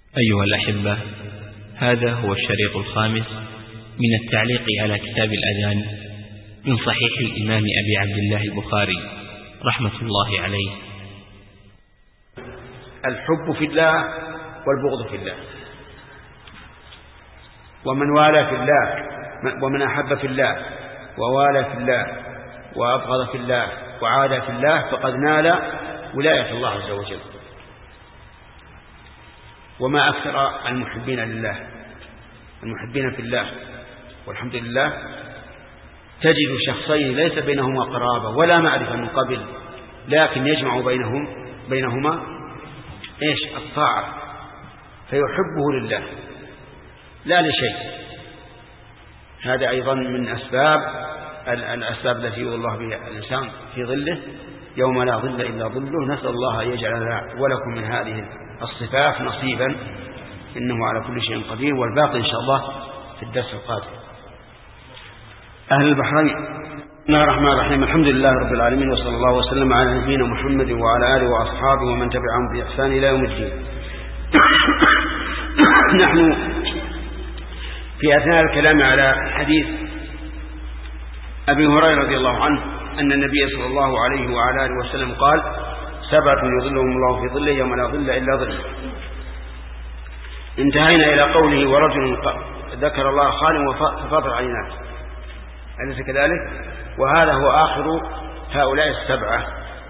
أيها الأحبة، هذا هو الشريط الخامس من التعليق على كتاب الأذان من صحيح الإمام أبي عبد الله البخاري رحمة الله عليه. الحب في الله والبغض في الله، ومن والى في الله ومن أحب في الله ووالى في الله وأبغض في الله وعادى في الله فقد نال ولاية الله عز وجل. وما أكثر المحبين لله المحبين في الله، والحمد لله تجد شخصين ليس بينهما قرابة ولا معرفة من قبل، لكن يجمع بينهما الطاعة، فيحبه لله لا لشيء. هذا أيضا من الأسباب التي يؤذي الله بها الإنسان في ظله يوم لا ظل إلا ظله. نسأل الله أن يجعل ولكم من هذه الصفات نصيبا، إنه على كل شيء قدير. والباقي إن شاء الله في الدرس القادم. أهل البحرين، بسم الله الرحمن الرحيم. الحمد لله رب العالمين، وصلى الله وسلم على نبينا محمد وعلى آله وأصحابه ومن تبعهم بإحسان إلى يوم الدين. نحن في أثناء الكلام على حديث أبي هريرة رضي الله عنه أن النبي صلى الله عليه وعلى آله وسلم قال: 7 يظلهم الله في ظله يوم لا ظل إلا ظله. انتهينا إلى قوله: ورجل ذكر الله خالٍ ففاضت عيناه، أليس كذلك؟ وهذا هو آخر هؤلاء 7.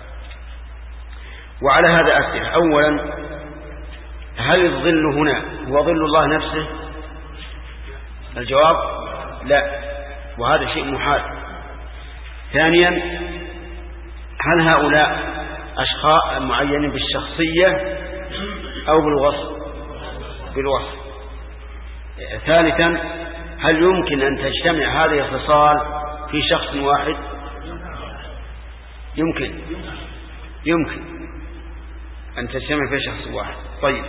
وعلى هذا أسئلة. أولا، هل الظل هنا هو ظل الله نفسه؟ الجواب لا، وهذا شيء محال. ثانيا، هل هؤلاء أشخاص معينين بالشخصية أو بالوصف؟ ثالثا، هل يمكن أن تجتمع هذه الخصال في شخص واحد؟ يمكن أن تجتمع في شخص واحد. طيب،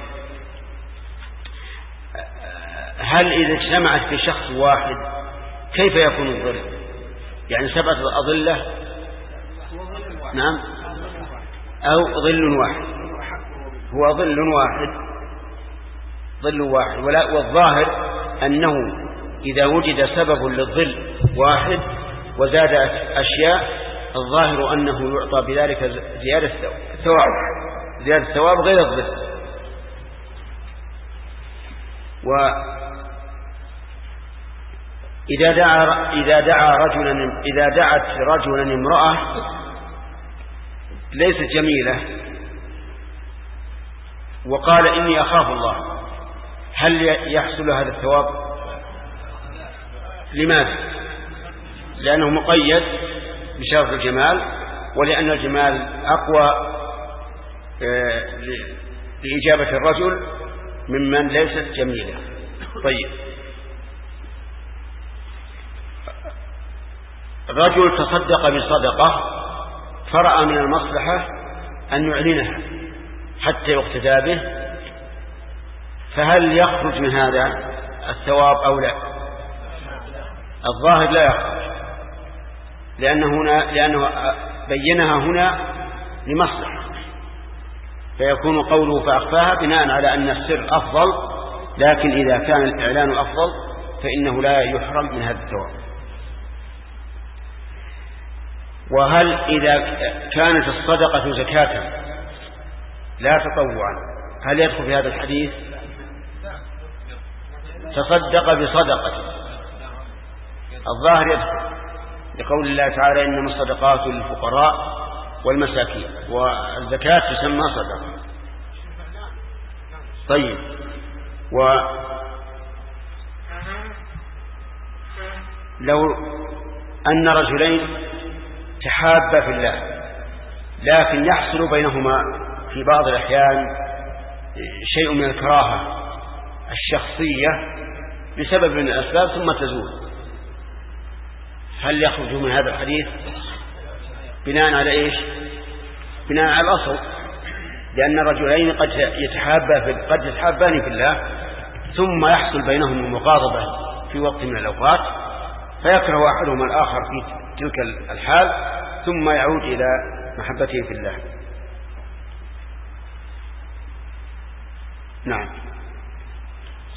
هل إذا اجتمعت في شخص واحد كيف يكون الظل؟ يعني 7 أظلة، نعم، أو ظل واحد؟ هو ظل واحد. والظاهر أنه إذا وجد سبب للظل واحد وزادت أشياء، الظاهر أنه يعطى بذلك زيادة ثواب غير الظل. وإذا دعت رجلا امرأة ليست جميلة وقال: إني أخاف الله، هل يحصل هذا الثواب؟ لماذا؟ لأنه مقيد بشرط الجمال، ولأن الجمال أقوى لإجابة الرجل ممن ليست جميلة. طيب، رجل تصدق بصدقة فرأى من المصلحة أن يعلنها حتى يقتدى به، فهل يخرج من هذا الثواب أو لا؟ الظاهر لا يخرج، لأنه بينها هنا لمصلحة، فيكون قوله فأخفاها بناء على أن السر أفضل، لكن إذا كان الإعلان أفضل فإنه لا يحرم من هذا الثواب. وهل إذا كانت الصدقة زكاة لا تطوعا هل يدخل في هذا الحديث؟ تصدق بصدقة، الظاهر يدخل لقول الله تعالى: إنما الصدقات للفقراء والمساكين، والزكاة تسمى صدقة. طيب، ولو أن رجلين تحابا في الله لكن يحصل بينهما في بعض الأحيان شيء من الكراهة الشخصية بسبب من الأسباب ثم تزول، هل يخرج من هذا الحديث؟ بناء على إيش؟ بناء على الأصل، لأن الرجلين قد يتحابان في الله ثم يحصل بينهم المغاضبة في وقت من الأوقات، فيكره أحدهما الآخر في تلك الحال ثم يعود إلى محبته في الله. نعم.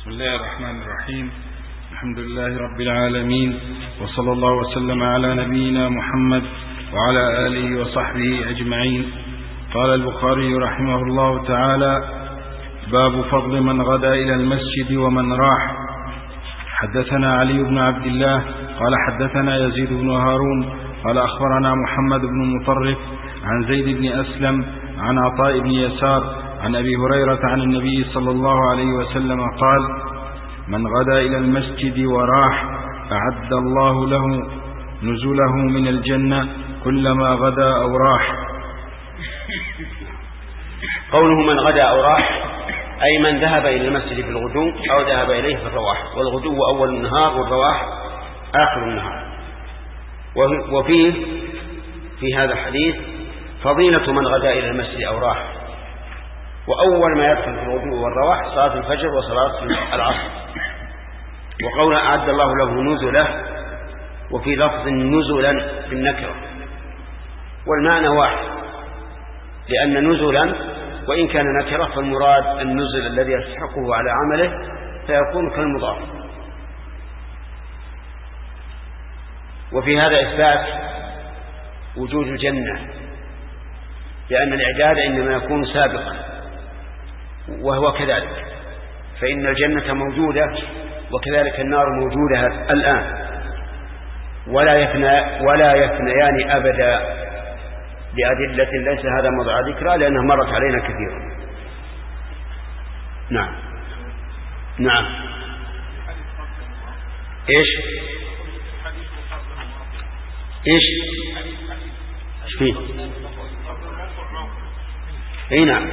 بسم الله الرحمن الرحيم. الحمد لله رب العالمين، وصلى الله وسلم على نبينا محمد وعلى آله وصحبه أجمعين. قال البخاري رحمه الله تعالى: باب فضل من غدا إلى المسجد ومن راح. حدثنا علي بن عبد الله قال حدثنا يزيد بن هارون قال أخبرنا محمد بن مطرف عن زيد بن أسلم عن عطاء بن يسار عن أبي هريرة عن النبي صلى الله عليه وسلم قال: من غدا إلى المسجد وراح أعد الله له نزله من الجنة كلما غدا أو راح. قوله من غدا أو راح أي من ذهب إلى المسجد في الغدو أو ذهب إليه في الرواح، والغدو أول النهار والرواح آخر النهار. وفيه في هذا الحديث فضيلة من غدا إلى المسجد أو راح، وأول ما يدخل في الغدو والرواح صلاة الفجر وصلاة العصر. وقول أعد الله له نزله، وفي لفظ نزلا في النكرة، والمعنى واحد، لأن نزلا وإن كان نكرة فالمراد النزل الذي يستحقه على عمله فيكون كالمضاف. وفي هذا إثبات وجود الجنة، لأن الإعداد إنما يكون سابقا، وهو كذلك، فإن الجنة موجودة وكذلك النار موجودة الآن، ولا يفنيان أبدا بأدلة ليس هذا موضع ذكرى لأنها مرت علينا كثيرا. نعم نعم. إيش فيه؟ اي نعم.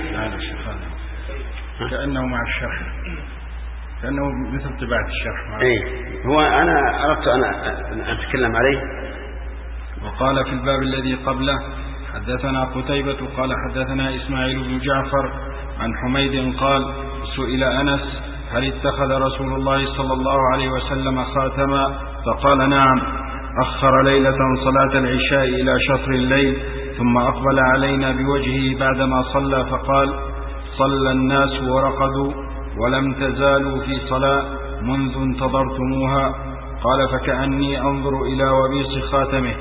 كأنه مع الشرح، كأنه مثل طباعة الشرح. اي هو أنا أردت أن أتكلم عليه. وقال في الباب الذي قبله: حدثنا قتيبة قال حدثنا إسماعيل بن جعفر عن حميد قال: سئل أنس: هل اتخذ رسول الله صلى الله عليه وسلم خاتما؟ فقال: نعم. أخر ليلة صلاة العشاء إلى شطر الليل، ثم أقبل علينا بوجهه بعدما صلى فقال: صلى الناس ورقدوا ولم تزالوا في صلاة منذ انتظرتموها. قال: فكأني أنظر إلى وبيص خاتمه.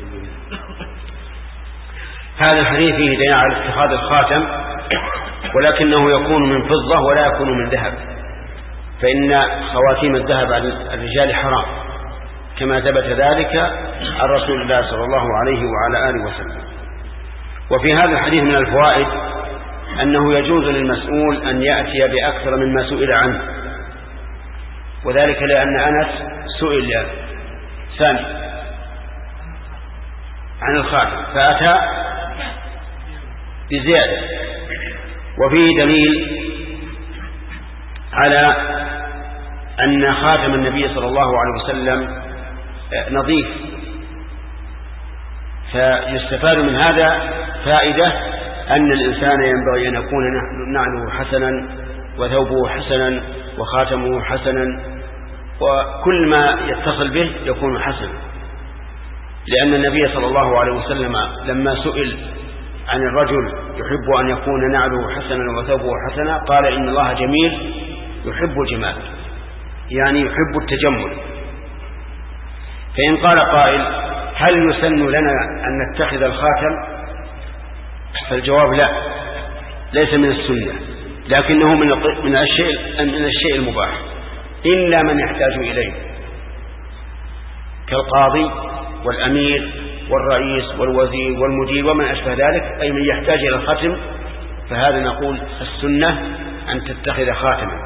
هذا الحديث فيه دليل على اتخاذ الخاتم، ولكنه يكون من فضة ولا يكون من ذهب، فإن خواتيم الذهب على الرجال حرام، كما ثبت ذلك عن رسول الله صلى الله عليه وعلى آله وسلم. وفي هذا الحديث من الفوائد أنه يجوز للمسؤول أن يأتي بأكثر مما سئل عنه، وذلك لأن أنس سئل ثاني عن الخاتم فأتى بزيادة. وفيه دليل على أن خاتم النبي صلى الله عليه وسلم نظيف، فيستفاد من هذا فائدة أن الإنسان ينبغي أن يكون نعله حسنا وثوبه حسنا وخاتمه حسنا، وكل ما يتصل به يكون حسنا، لأن النبي صلى الله عليه وسلم لما سئل عن الرجل يحب أن يكون نعله حسنا وثوبه حسنا قال: إن الله جميل يحب الجمال، يعني يحب التجمل. فإن قال قائل: هل يسن لنا أن نتخذ الخاتم؟ فالجواب لا، ليس من السنة، لكنه من الشيء المباح، إلا من يحتاج إليه كالقاضي والأمير والرئيس والوزير والمدير ومن أشبه ذلك، أي من يحتاج إلى الختم، فهذا نقول السنة أن تتخذ خاتما.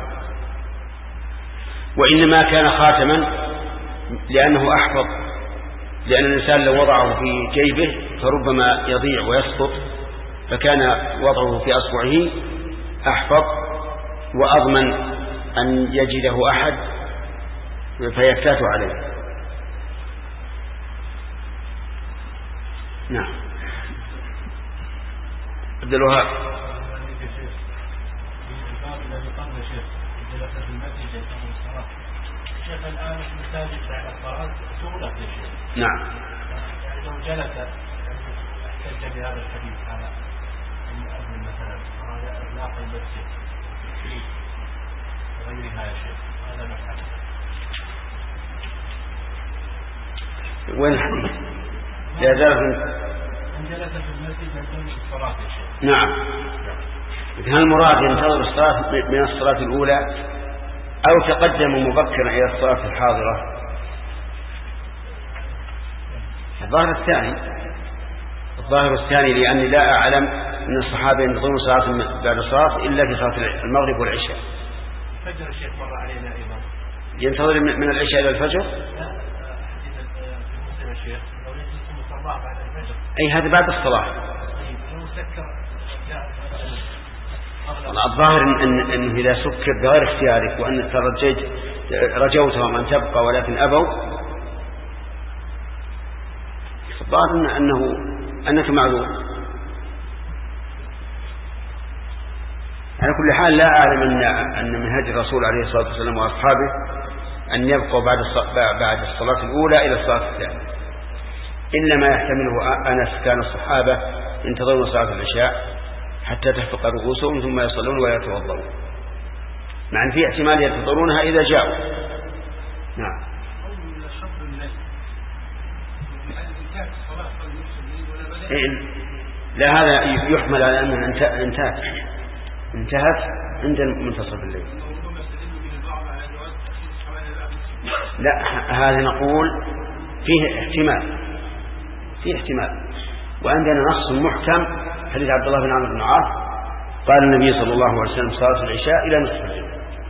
وإنما كان خاتما لأنه أحفظ، لأن الإنسان لو وضعه في جيبه فربما يضيع ويسقط، فكان وضعه في أصبعه أحفظ وأضمن أن يجده أحد فيفتات عليه. نعم. عبد الوهاب. الآن المساجد بعد الصلاة سهولة يا شيخ. نعم. يعني لو جلس احتج بهذا الحديث على المؤذن مثلا وهذا إغلاق المسجد غيرها يا شيخ هذا مفعل. وين الحديث؟ لا زالت من جلس في المسجد ينتظر الصلاة يا شيخ. نعم. إذا المراد ينتظر الصلاة من الصلاة الأولى أو تقدم مبكرا إلى الصلاة الحاضرة. الظاهر الثاني لأني لا أعلم أن الصحابة ينتظرون صلاة بعد الصلاة إلا في صلاة المغرب والعشاء. الفجر الشيخ مر علينا أيضا ينتظر من العشاء إلى الفجر. أي هذا بعد الصلاة. الظاهر أنه إذا سكر بغير اختيارك وأن رجوتهم أن تبقى ولكن أبوا، الظاهر أنك معذور. على كل حال لا أعلم أن منهج الرسول عليه الصلاة والسلام وأصحابه أن يبقوا بعد الصلاة الأولى إلى الصلاة الثانية، إلا ما يحتمله أنس كان الصحابة ينتظرون صلاة العشاء حتى تحفق رؤوسهم ثم يصلون ويتوضؤون، مع أن في احتمال ينتظرونها إذا جاءوا. نعم. لا هذا يحمل على أنها انتهت عند منتصف الليل. لا هذا نقول فيه احتمال وعندنا نص محكم حديث عبد الله بن عمرو بن عاص قال النبي صلى الله عليه وسلم صلاة العشاء إلى نصف الليل.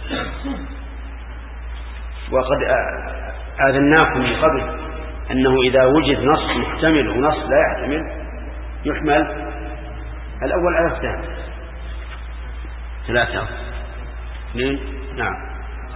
وقد آذناكم من قبل أنه إذا وجد نص محتمل ونص لا يحتمل يحمل الأول على الثاني. 3 2 نعم.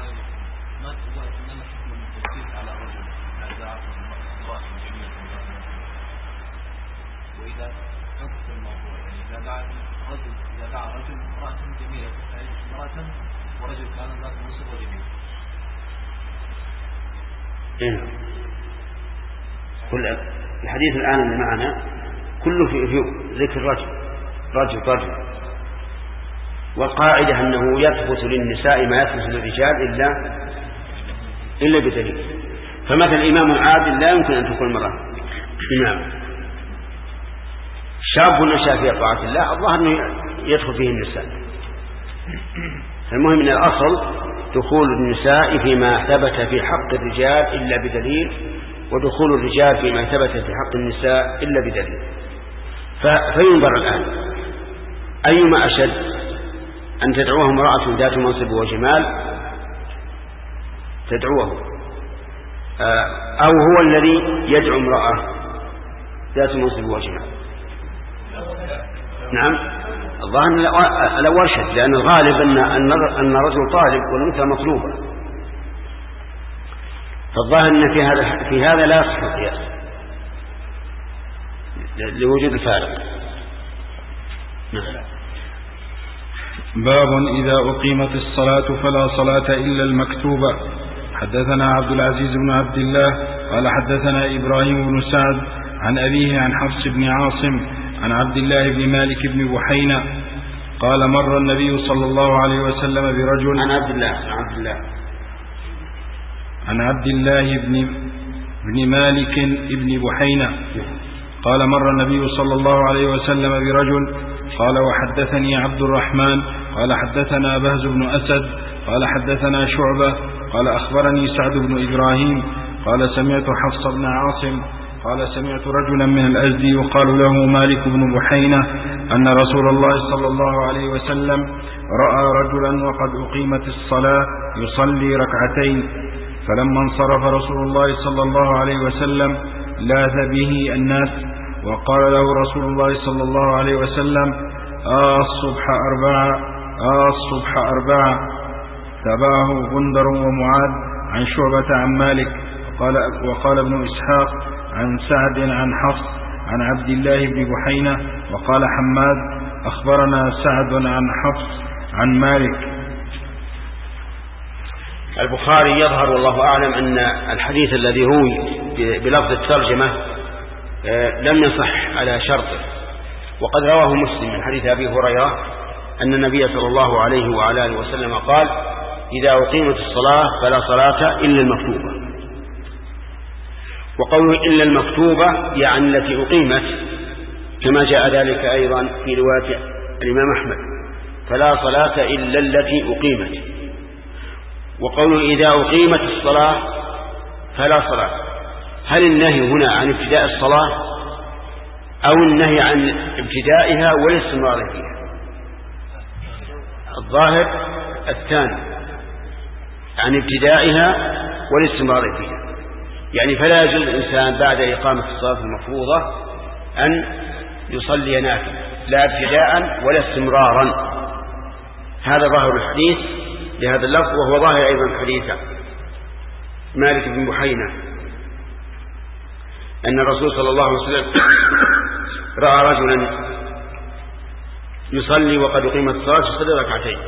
كل الحديث الآن اللي معنا كله في ذكر رجل والقاعدة أنه يثبت للنساء ما يثبت للرجال إلا بدليل. فمثل الإمام العادل لا يمكن أن تكون مرأة إمام. شاب نشأ في طاعة الله الظاهر أنه يدخل فيه النساء. المهم من الأصل دخول النساء فيما ثبت في حق الرجال إلا بدليل، ودخول الرجال فيما ثبت في حق النساء إلا بدليل. فينظر الآن أيما أشد، أن تدعوه امرأة ذات منصب وجمال تدعوه، أو هو الذي يدعو امرأة ذات منصب وجمال. نعم الظاهر الأول شد، لأن الغالب أن الرجل طالب والأنثى مطلوبة، فالظاهر أن في هذا لا يصح القياس لوجود الفارق. نعم. باب إذا أقيمت الصلاة فلا صلاة إلا المكتوبة. حدثنا عبد العزيز بن عبد الله قال حدثنا إبراهيم بن سعد عن أبيه عن حفص بن عاصم عن عبد الله بن مالك بن بحينة قال مر النبي صلى الله عليه وسلم برجل عن عبد الله بن مالك بن بحينة قال مر النبي صلى الله عليه وسلم برجل قال وحدثني عبد الرحمن قال حدثنا بهز بن أسد قال حدثنا شعبة قال أخبرني سعد بن إبراهيم قال سمعت حفص بن عاصم قال سمعت رجلا من الأزدي يقال له مالك بن بحينة أن رسول الله صلى الله عليه وسلم رأى رجلا وقد أقيمت الصلاة يصلي ركعتين، فلما انصرف رسول الله صلى الله عليه وسلم لاذ به الناس وقال له رسول الله صلى الله عليه وسلم الصبح أربعة. تبعه غندر ومعاذ عن شعبة عن مالك. وقال ابن إسحاق عن سعد عن حفص عن عبد الله بن بحينة. وقال حماد أخبرنا سعد عن حفص عن مالك. البخاري يظهر والله أعلم أن الحديث الذي روي بلفظ الترجمة لم يصح على شرطه، وقد رواه مسلم من حديث أبي هريرة أن النبي صلى الله عليه وعلى آله وسلم قال إذا أقيمت الصلاة فلا صلاة إلا المكتوبة. وقوله إلا المكتوبة يعني التي أقيمت، كما جاء ذلك أيضا في رواية الإمام أحمد: فلا صلاة إلا التي أقيمت. وقوله إذا أقيمت الصلاة فلا صلاة، هل النهي هنا عن ابتداء الصلاة أو النهي عن ابتدائها والاستمرار فيها؟ الظاهر الثاني، عن ابتدائها والاستمرار فيها، يعني فلا يجوز الإنسان بعد إقامة الصلاة المفروضة أن يصلي نافلة لا ابتداء ولا استمرارا. هذا ظاهر الحديث بهذا اللفظ، وهو ظاهر أيضا حديث مالك بن بحينة أن الرسول صلى الله عليه وسلم رأى رجلا يصلي وقد أقيمت الصلاة يصلي ركعتين،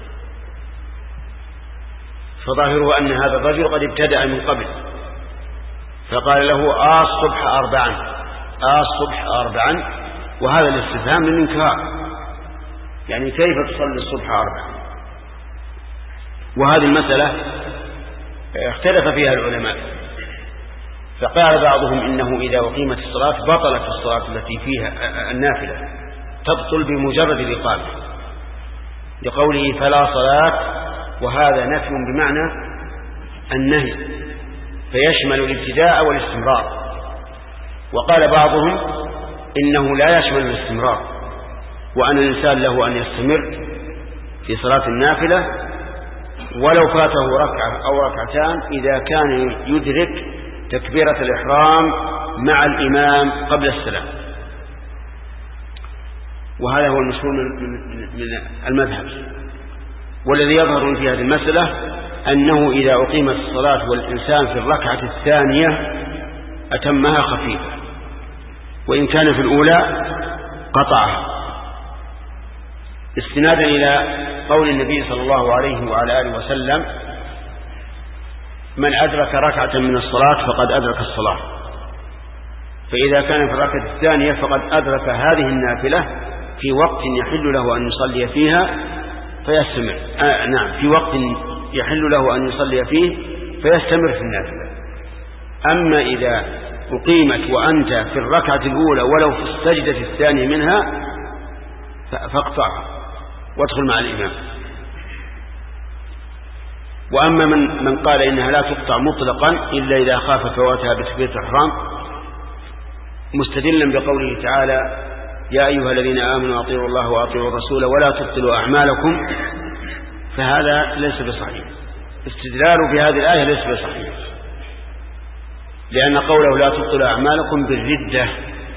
فظاهره أن هذا الرجل قد ابتدأ من قبل، فقال له الصبح 4 الصبح 4، وهذا الاستفهام للإنكار، يعني كيف تصلي الصبح 4؟ وهذه المسألة اختلف فيها العلماء، فقال بعضهم إنه إذا أقيمت الصلاة بطلت الصلاة التي فيها النافلة، تبطل بمجرد الإقامة، لقوله فلا صلاة، وهذا نفي بمعنى النهي فيشمل الابتداء والاستمرار. وقال بعضهم إنه لا يشمل الاستمرار، وأن الإنسان له أن يستمر في صلاة النافلة ولو فاته ركعة أو ركعتان إذا كان يدرك تكبيرة الإحرام مع الإمام قبل السلام. وهذا هو المشهور من المذهب. والذي يظهر في هذه المسألة أنه إذا أقيمت الصلاة والإنسان في الركعة الثانية أتمها خفيفة، وإن كان في الأولى قطعها، استنادا إلى قول النبي صلى الله عليه وعلى آله وسلم: من أدرك ركعة من الصلاة فقد أدرك الصلاة. فإذا كان في الركعة الثانية فقد أدرك هذه النافلة في وقت يحل له أن يصلي فيها فيستمر. نعم، في وقت يحل له أن يصلي فيه فيستمر في النافلة. أما إذا أقيمت وأنت في الركعة الأولى ولو في السجدة الثانية منها فاقطعها وادخل مع الإمام. وأما من قال إنها لا تقطع مطلقا إلا إذا خاف فواتها بتكبيرة الإحرام، مستدلا بقوله تعالى: يا أيها الذين آمنوا أطيعوا الله وأطيعوا الرسول ولا تبطلوا أعمالكم، فهذا ليس بصحيح. استدلاله بهذه الآية ليس بصحيح، لأن قوله لا تبطلوا أعمالكم بالردة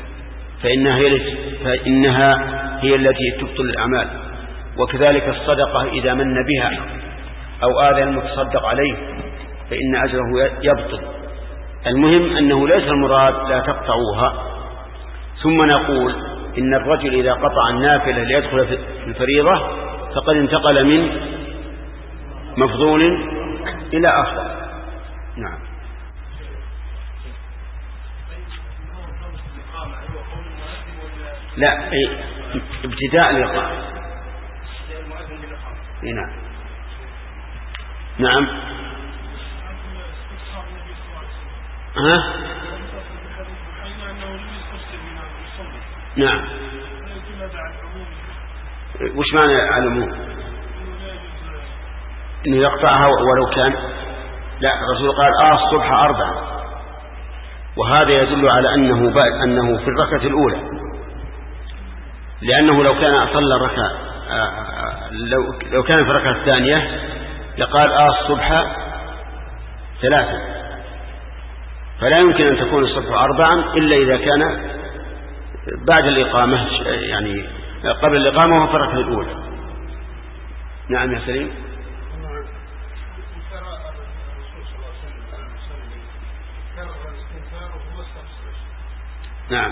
فإنها هي التي تبطل الأعمال. وكذلك الصدقة إذا من بها أو آذى المتصدق عليه فإن أجره يبطل. المهم أنه ليس المراد لا تقطعوها. ثم نقول إن الرجل إذا قطع النافلة ليدخل في الفريضة فقد انتقل من مفضول إلى أفضل. نعم. لا، ابتداء الإقامة. نعم نعم. نعم. وش معنى العموم؟ إنه يقطعها ولو كان، لا، الرسول قال الصبح 4، وهذا يدل على أنه في الركعة الأولى، لأنه لو كان صلى الركعة لو كان في الركعة الثانية لقال الصبح 3، فلا يمكن أن تكون الصبح 4 إلا إذا كان بعد الإقامة، يعني قبل الإقامة وهو في الركعة الأولى. نعم يا سليم. نعم.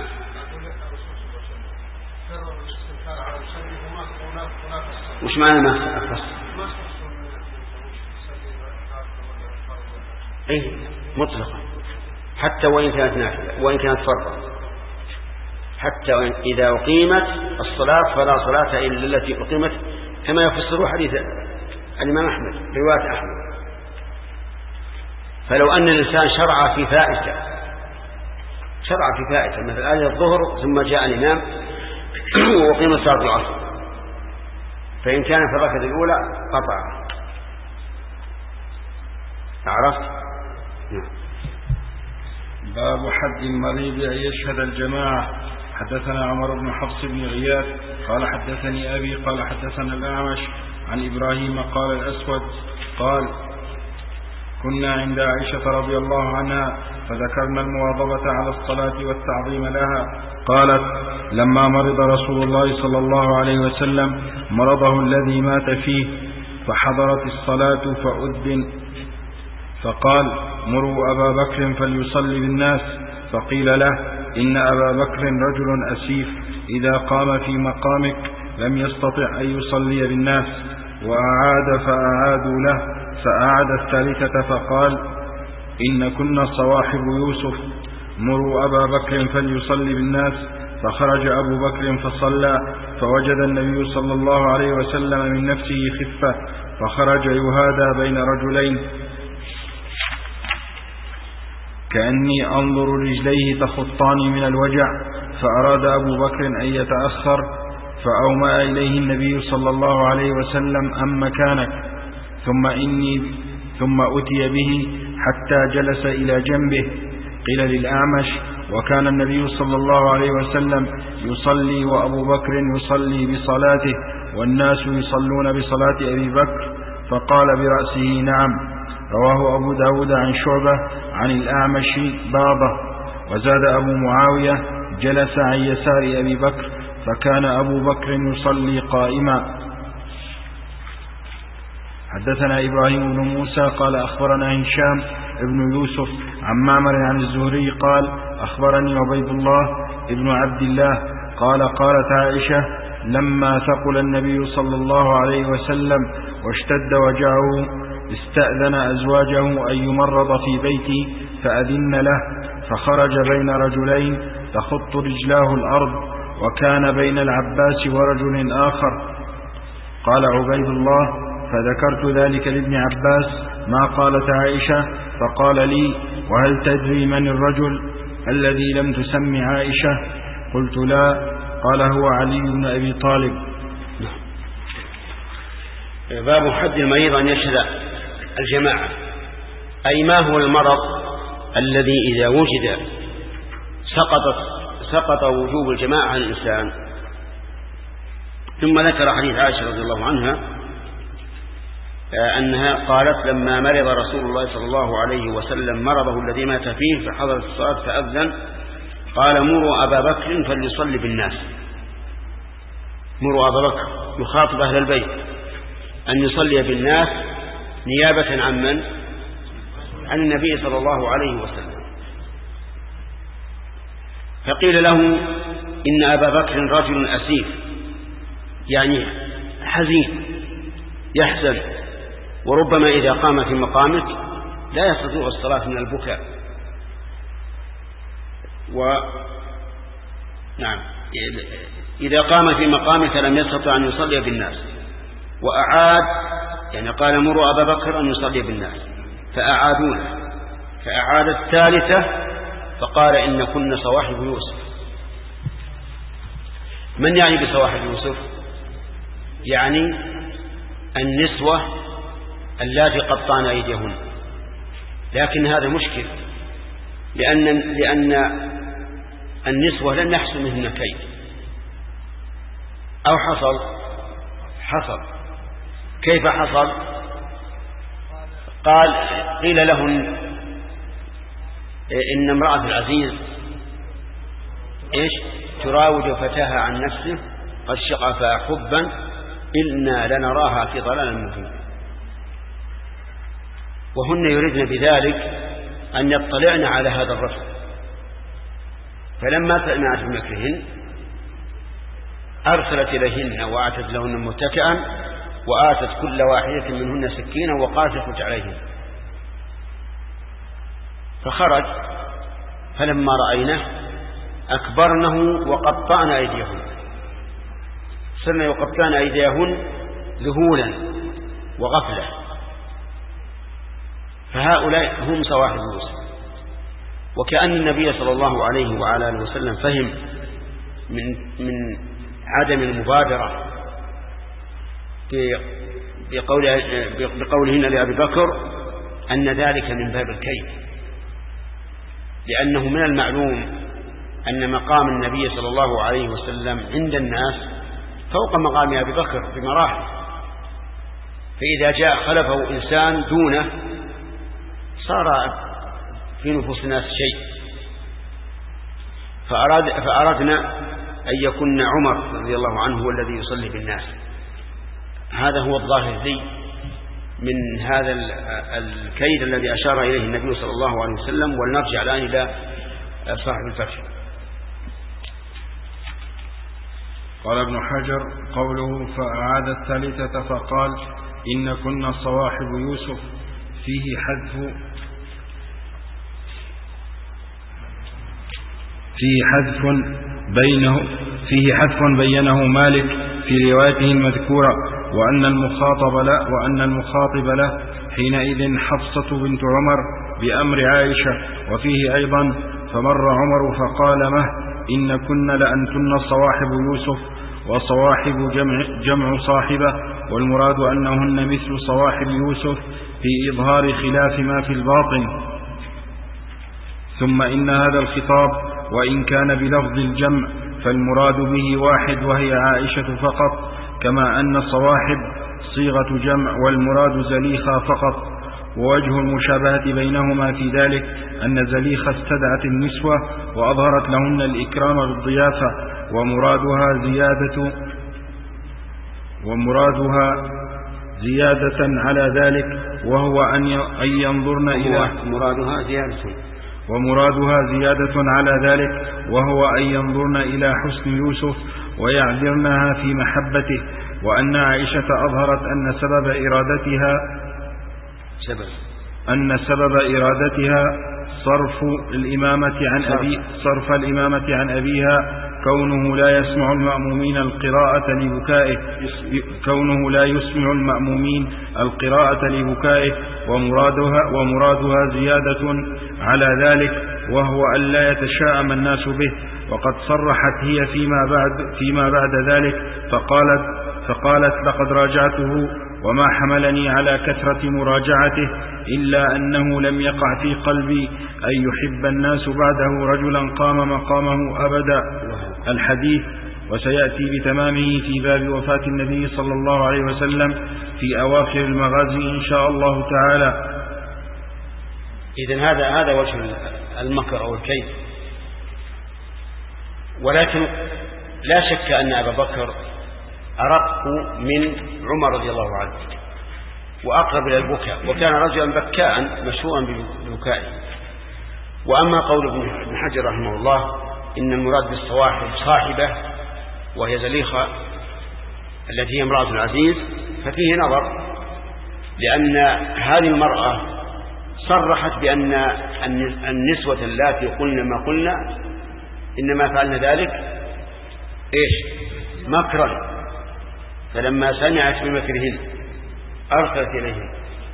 وش معنى ما أخص؟ أي مطلقا، حتى وإن كانت نافلة وإن كانت فرضا، حتى إذا أقيمت الصلاة فلا صلاة إلا التي أقيمت، كما يفسر حديث الإمام أحمد رواية أحمد. فلو أن الإنسان شرع في فائتة مثل آية الظهر ثم جاء الإمام وقيم صلاة العصر، فإن كان في الركعة الأولى قطع. عرفت؟ باب حد المريض أن يشهد الجماعة. حدثنا عمر بن حفص بن غياث قال حدثني أبي قال حدثنا الأعمش عن إبراهيم قال الأسود قال كنا عند عائشة رضي الله عنها فذكرنا المواظبة على الصلاة والتعظيم لها. قالت لما مرض رسول الله صلى الله عليه وسلم مرضه الذي مات فيه فحضرت الصلاة فأذن فقال مروا أبا بكر فليصلي بالناس، فقيل له إن أبا بكر رجل أسيف إذا قام في مقامك لم يستطع أن يصلي بالناس، وأعاد فأعادوا له فأعاد الثالثة فقال إن كنا صواحب يوسف مروا أبا بكر فليصلي بالناس، فخرج أبو بكر فصلى فوجد النبي صلى الله عليه وسلم من نفسه خفة فخرج يهادى بين رجلين كأني أنظر رجليه تخطان من الوجع، فأراد أبو بكر أن يتأخر فأومأ إليه النبي صلى الله عليه وسلم أم مكانك، ثم أتي به حتى جلس إلى جنبه. قيل للأعمش وكان النبي صلى الله عليه وسلم يصلي وأبو بكر يصلي بصلاته والناس يصلون بصلاة أبي بكر، فقال برأسه نعم. رواه أبو داود عن شعبة عن الأعمش بعضه. وزاد أبو معاوية جلس عن يسار أبي بكر فكان أبو بكر يصلي قائما. حدثنا إبراهيم بن موسى قال أخبرنا هشام ابن يوسف عن معمر عن الزهري قال أخبرني عبيد الله ابن عبد الله قال قالت عائشة لما ثقل النبي صلى الله عليه وسلم واشتد وجعه استأذن أزواجه أن يمرض في بيتي فأذن له، فخرج بين رجلين تخط رجلاه الأرض وكان بين العباس ورجل آخر. قال عبيد الله فذكرت ذلك لابن عباس ما قالت عائشة، فقال لي وهل تدري من الرجل الذي لم تسم عائشة؟ قلت لا. قال هو علي بن أبي طالب. باب حد المريض أن يشهد الجماعة، أي ما هو المرض الذي إذا وجد سقط وجوب الجماعة عن الإنسان. ثم ذكر حديث عائشة رضي الله عنها أنها قالت لما مرض رسول الله صلى الله عليه وسلم مرضه الذي مات فيه فحضرت الصلاة فأذن قال مروا أبا بكر فليصلي بالناس. مروا أبا بكر يخاطب أهل البيت أن يصلي بالناس نيابة عن من؟ عن النبي صلى الله عليه وسلم. فقيل له إن أبا بكر رجل أسيف، يعني حزين يحزن، وربما إذا قام في مقامك لا يستطيع الصلاة من البكاء. نعم إذا قام في مقامك لم يستطع أن يصلي بالناس. وأعاد يعني قال مروا أبا بكر أن يصلي بالناس فأعادونه، فأعاد الثالثة فقال إن كنا صواحب يوسف. من يعني بصواحب يوسف؟ يعني النسوة اللاتي قطعن أيديهن. لكن هذا مشكل، لأن النسوة لن يحصل منهن كيد، أو حصل. كيف حصل؟ قيل لهن إن امرأة العزيز تراود فتاها عن نفسه قد شغفها حبا إنا لنراها في ضلال مبين. وهن يريدن بذلك أن يطلعن على هذا الرجل، فلما سمعت بمكرهن أرسلت إليهن وآتت لهن متكئا وآتت كل واحدة منهن سكينا وقالت اخرج عليهن. فخرج فلما رأينه أكبرنه وقطعن أيديهن، صرنا يقطعن أيديهن ذهولا وغفلة، فهؤلاء هم صواحب يوسف. وكأن النبي صلى الله عليه وعلى آله وسلم فهم من عدم المبادرة بقولهن لأبي بكر أن ذلك من باب الكيد، لأنه من المعلوم أن مقام النبي صلى الله عليه وسلم عند الناس فوق مقام أبي بكر بمراحل، فإذا جاء خلفه إنسان دونه صار في نفوس الناس شيء، فأردنا أن يكون عمر رضي الله عنه هو الذي يصلي بالناس. هذا هو الظاهر لي من هذا الكيد الذي أشار إليه النبي صلى الله عليه وسلم. ولنرجع الآن إلى صاحب الفتح. قال ابن حجر قوله فأعاد الثالثة فقال إن كنا صواحب يوسف فيه حذف بينه مالك في روايته المذكورة، وأن المخاطب له حينئذ حفصة بنت عمر بأمر عائشة. وفيه أيضا فمر عمر فقال مه إن كن لأنتن صواحب يوسف، وصواحب جمع صاحبة، والمراد أنهن مثل صواحب يوسف في إظهار خلاف ما في الباطن. ثم إن هذا الخطاب وإن كان بلفظ الجمع فالمراد به واحد وهي عائشة فقط، كما أن صواحب صيغة جمع والمراد زليخة فقط. ووجه المشابهة بينهما في ذلك أن زليخة استدعت النسوة وأظهرت لهن الإكرام بالضيافة، ومرادها زيادة على ذلك وهو أن ينظرن إلى إلى حسن يوسف ويعذرنها في محبته. وأن عائشة أظهرت أن سبب إرادتها صرف الإمامة عن أبيها كونه لا يسمع المأمومين القراءة لبكائه ومرادها زيادة على ذلك وهو أن لا يتشاءم الناس به. وقد صرحت هي فيما بعد ذلك فقالت لقد راجعته وما حملني على كثرة مراجعته إلا أنه لم يقع في قلبي أن يحب الناس بعده رجلا قام مقامه أبدا. الحديث وسيأتي بتمامه في باب وفاة النبي صلى الله عليه وسلم في أواخر المغازي إن شاء الله تعالى. إذن هذا وجه المكر أو الكيد. ولكن لا شك أن أبا بكر أرق من عمر رضي الله عنه وأقرب إلى البكاء، وكان رجلا بكاء مشهورا ببكائه. وأما قول ابن حجر رحمه الله إن المراد بالصواحب صاحبة وهي زليخة التي هي امرأة العزيز، ففيه نظر، لأن هذه المرأة صرحت بأن النسوة اللاتي قلن ما قلنا إنما فعلن ذلك مكرا، فلما سمعت بمكرهن أرسلت إليهن،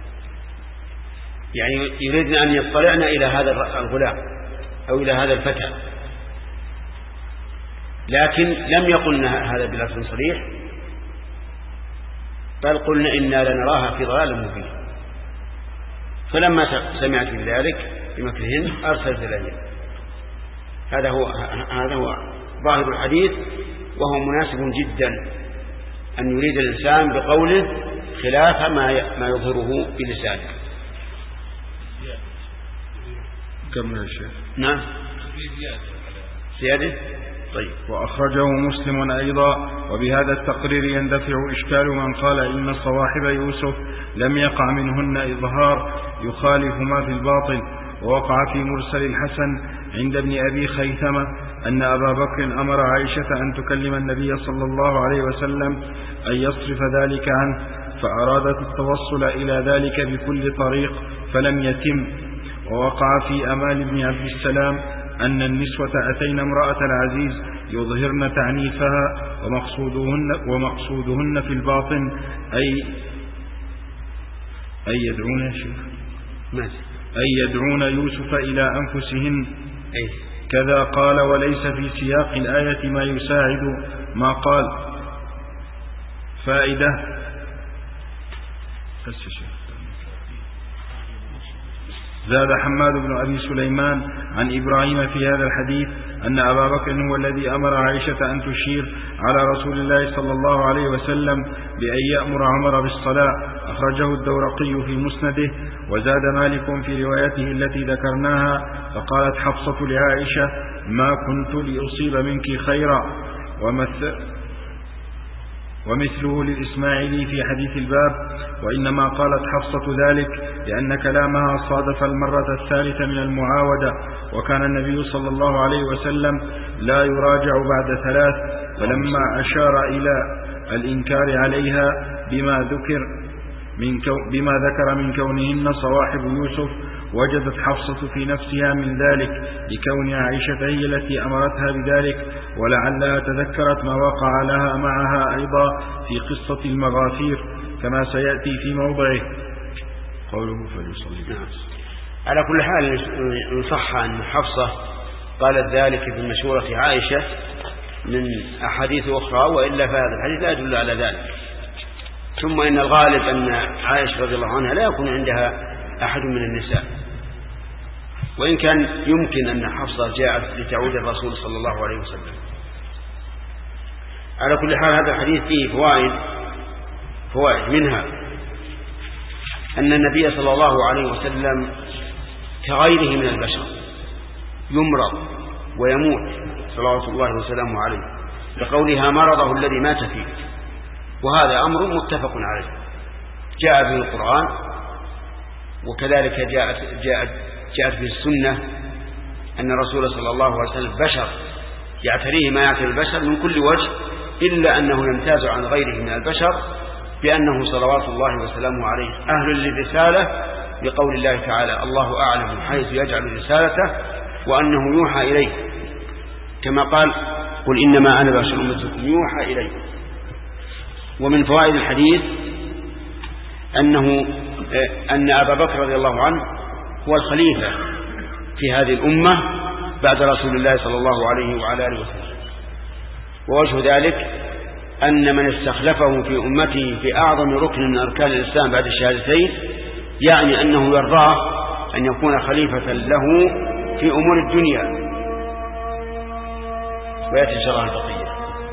يعني يريدن أن يطلعن إلى هذا الغلام أو إلى هذا الفتى، لكن لم يقلن هذا بلفظ صريح، بل قلنا إنا لنراها في ضلال مبين. فلما سمعت بذلك بمكرهن أرسلت إليهن. هذا هو ظاهر الحديث، وهو مناسب جدا أن يريد الإنسان بقوله خلاف ما يظهره بلسانه. كم يا شيخ؟ نعم زيادة. طيب. وأخرجه مسلم أيضا. وبهذا التقرير يندفع إشكال من قال إن صواحب يوسف لم يقع منهن إظهار يخالف ما في الباطل. ووقع في مرسل الحسن عند ابن أبي خيثمة أن أبا بكر أمر عائشة أن تكلم النبي صلى الله عليه وسلم أن يصرف ذلك عنه، فأرادت التوصل إلى ذلك بكل طريق فلم يتم. ووقع في أمال بن عبد السلام أن النسوة أتين امرأة العزيز يظهرن تعنيفها ومقصودهن في الباطن أي يدعون يا شيخ ماذا؟ أي يدعون يوسف إلى أنفسهن أي. كذا قال، وليس في سياق الآية ما يساعد ما قال. فائدة. زاد حماد بن أبي سليمان عن إبراهيم في هذا الحديث أن أبا بكر هو الذي أمر عائشة أن تشير على رسول الله صلى الله عليه وسلم بأن يأمر عمر بالصلاة. أخرجه الدورقي في مسنده. وزاد مالك في روايته التي ذكرناها فقالت حفصة لعائشة: ما كنت لأصيب منك خيرا. ومثله للإسماعيلي في حديث الباب. وإنما قالت حفصة ذلك لأن كلامها صادف المرة الثالثة من المعاودة، وكان النبي صلى الله عليه وسلم لا يراجع بعد 3. فلما أشار إلى الإنكار عليها بما ذكر من كونهن صواحب يوسف، وجدت حفصة في نفسها من ذلك لكون عائشة هي التي أمرتها بذلك، ولعلها تذكرت ما وقع لها معها أيضا في قصة المغافير كما سيأتي في موضعه. قوله فليصلي. على كل حال نصح أن حفصة قالت ذلك بمشورة عائشة من أحاديث أخرى، وإلا فهذا الحديث لا يدل على ذلك. ثم إن الغالب أن عائشة رضي الله عنها لا يكون عندها أحد من النساء، وإن كان يمكن أن حفصة جاءت لتعود الرسول صلى الله عليه وسلم. على كل حال هذا الحديث فيه فوائد منها أن النبي صلى الله عليه وسلم كغيره من البشر يمرض ويموت صلوات الله وسلامه عليه، لقولها مرضه الذي مات فيه، وهذا أمر متفق عليه جاء به القرآن، وكذلك جاءت به السنة أن الرسول صلى الله عليه وسلم بشر يعتريه ما يعتري البشر من كل وجه، إلا أنه يمتاز عن غيره من البشر بأنه صلوات الله وسلامه عليه أهل للرسالة، بقول الله تعالى: الله أعلم حيث يجعل رسالته وأنه يوحى إليه، كما قال: قل إنما أنا بشر مثلكم يوحى إليه. ومن فوائد الحديث أن أبا بكر رضي الله عنه هو الخليفة في هذه الأمة بعد رسول الله صلى الله عليه وعلى آله وسلم، ووجه ذلك أن من استخلفه في أمته في أعظم ركن من أركان الإسلام بعد الشهادتين، يعني أنه يرضاه أن يكون خليفة له في أمور الدنيا، ويأتي شرع البقية.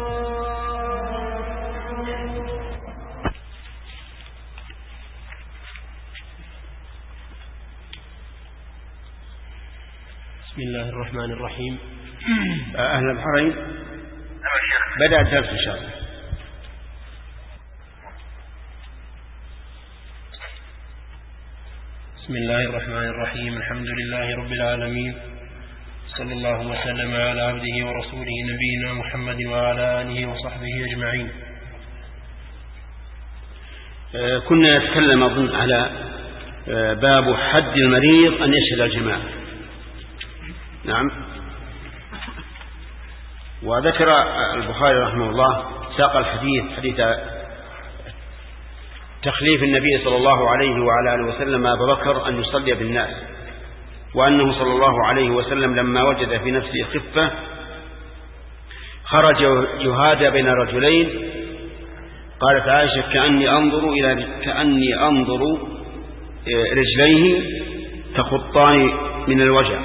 بسم الله الرحمن الرحيم. أهل البحرين بدأ الدرس إن شاء الله. بسم الله الرحمن الرحيم. الحمد لله رب العالمين، صلى الله وسلم على عبده ورسوله نبينا محمد وعلى آله وصحبه أجمعين. كنا نتكلم أظن على باب حد المريض أن يشهد الجماعة. نعم. وذكر البخاري رحمه الله ساق الحديث حديث تخليف النبي صلى الله عليه وعلى آله وسلم أبا بكر أن يصلي بالناس، وأنه صلى الله عليه وسلم لما وجد في نفسه خفة خرج يهادى بين رجلين. قالت عائشة: كأني أنظر رجليه تخطان من الوجع.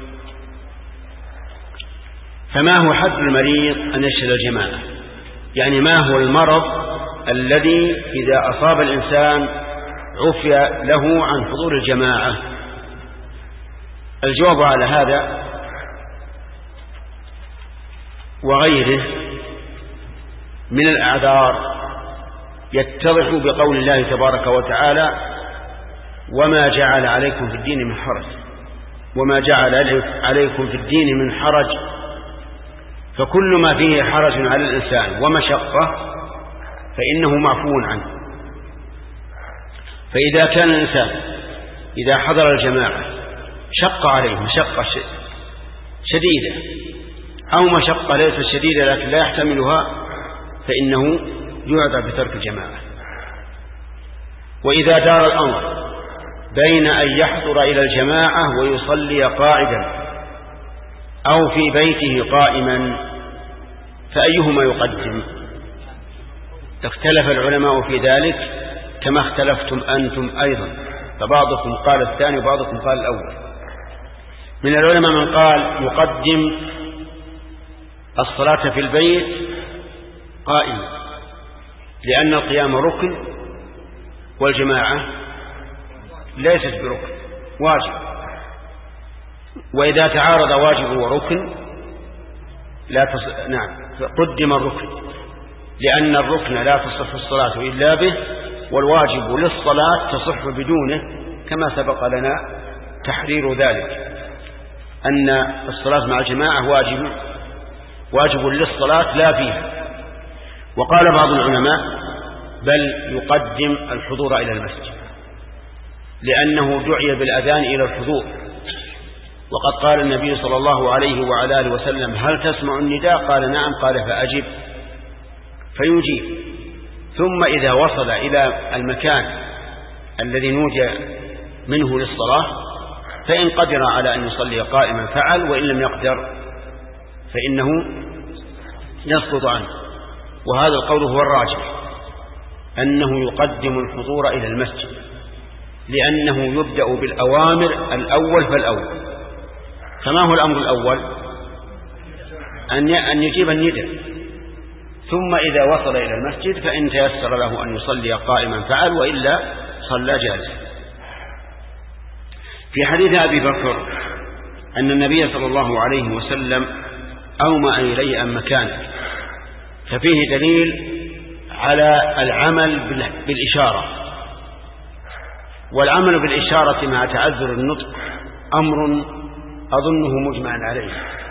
فما هو حد المريض أن يشهد الجماعة؟ يعني ما هو المرض الذي إذا أصاب الإنسان عفي له عن حضور الجماعة؟ الجواب على هذا وغيره من الأعذار يتضح بقول الله تبارك وتعالى: وما جعل عليكم في الدين من حرج. وما جعل عليكم في الدين من حرج، فكل ما فيه حرج على الإنسان ومشقة فإنه معفو عنه. فإذا كان الإنسان إذا حضر الجماعة شق عليه مشقة شديدة أو مشقة ليست شديدة لكن لا يحتملها، فإنه يعذر بترك الجماعة. وإذا دار الأمر بين أن يحضر إلى الجماعة ويصلي قاعدا أو في بيته قائما فأيهما يقدم؟ اختلف العلماء في ذلك كما اختلفتم أنتم أيضا، فبعضكم قال الثاني وبعضكم قال الأول. من العلماء من قال يقدم الصلاة في البيت قائما، لأن القيام ركن والجماعة ليست بركن، واجب. وإذا تعارض واجب وركن قدم الركن، لأن الركن لا تصح الصلاة إلا به، والواجب للصلاة تصح بدونه، كما سبق لنا تحرير ذلك، أن الصلاة مع الجماعة واجب للصلاة لا فيها. وقال بعض العلماء بل يقدم الحضور إلى المسجد، لأنه دعي بالأذان إلى الحضور، وقد قال النبي صلى الله عليه وعلى آله وسلم هل تسمع النداء؟ قال نعم، قال فأجب، فيجيب. ثم إذا وصل إلى المكان الذي نودي منه للصلاة فإن قدر على أن يصلي قائما فعل، وإن لم يقدر فإنه يسقط عنه. وهذا القول هو الراجح، أنه يقدم الحضور إلى المسجد، لأنه يبدأ بالأوامر الأول فالأول. فما هو الأمر الأول؟ أن يجيب النداء، ثم إذا وصل إلى المسجد فإن تيسر له أن يصلي قائما فعل، وإلا صلى جالسا. في حديث أبي بكر أن النبي صلى الله عليه وسلم أومأ إليه أن مكانه، ففيه دليل على العمل بالإشارة. والعمل بالإشارة مع تعذر النطق أمر أظنه مجمع عليه،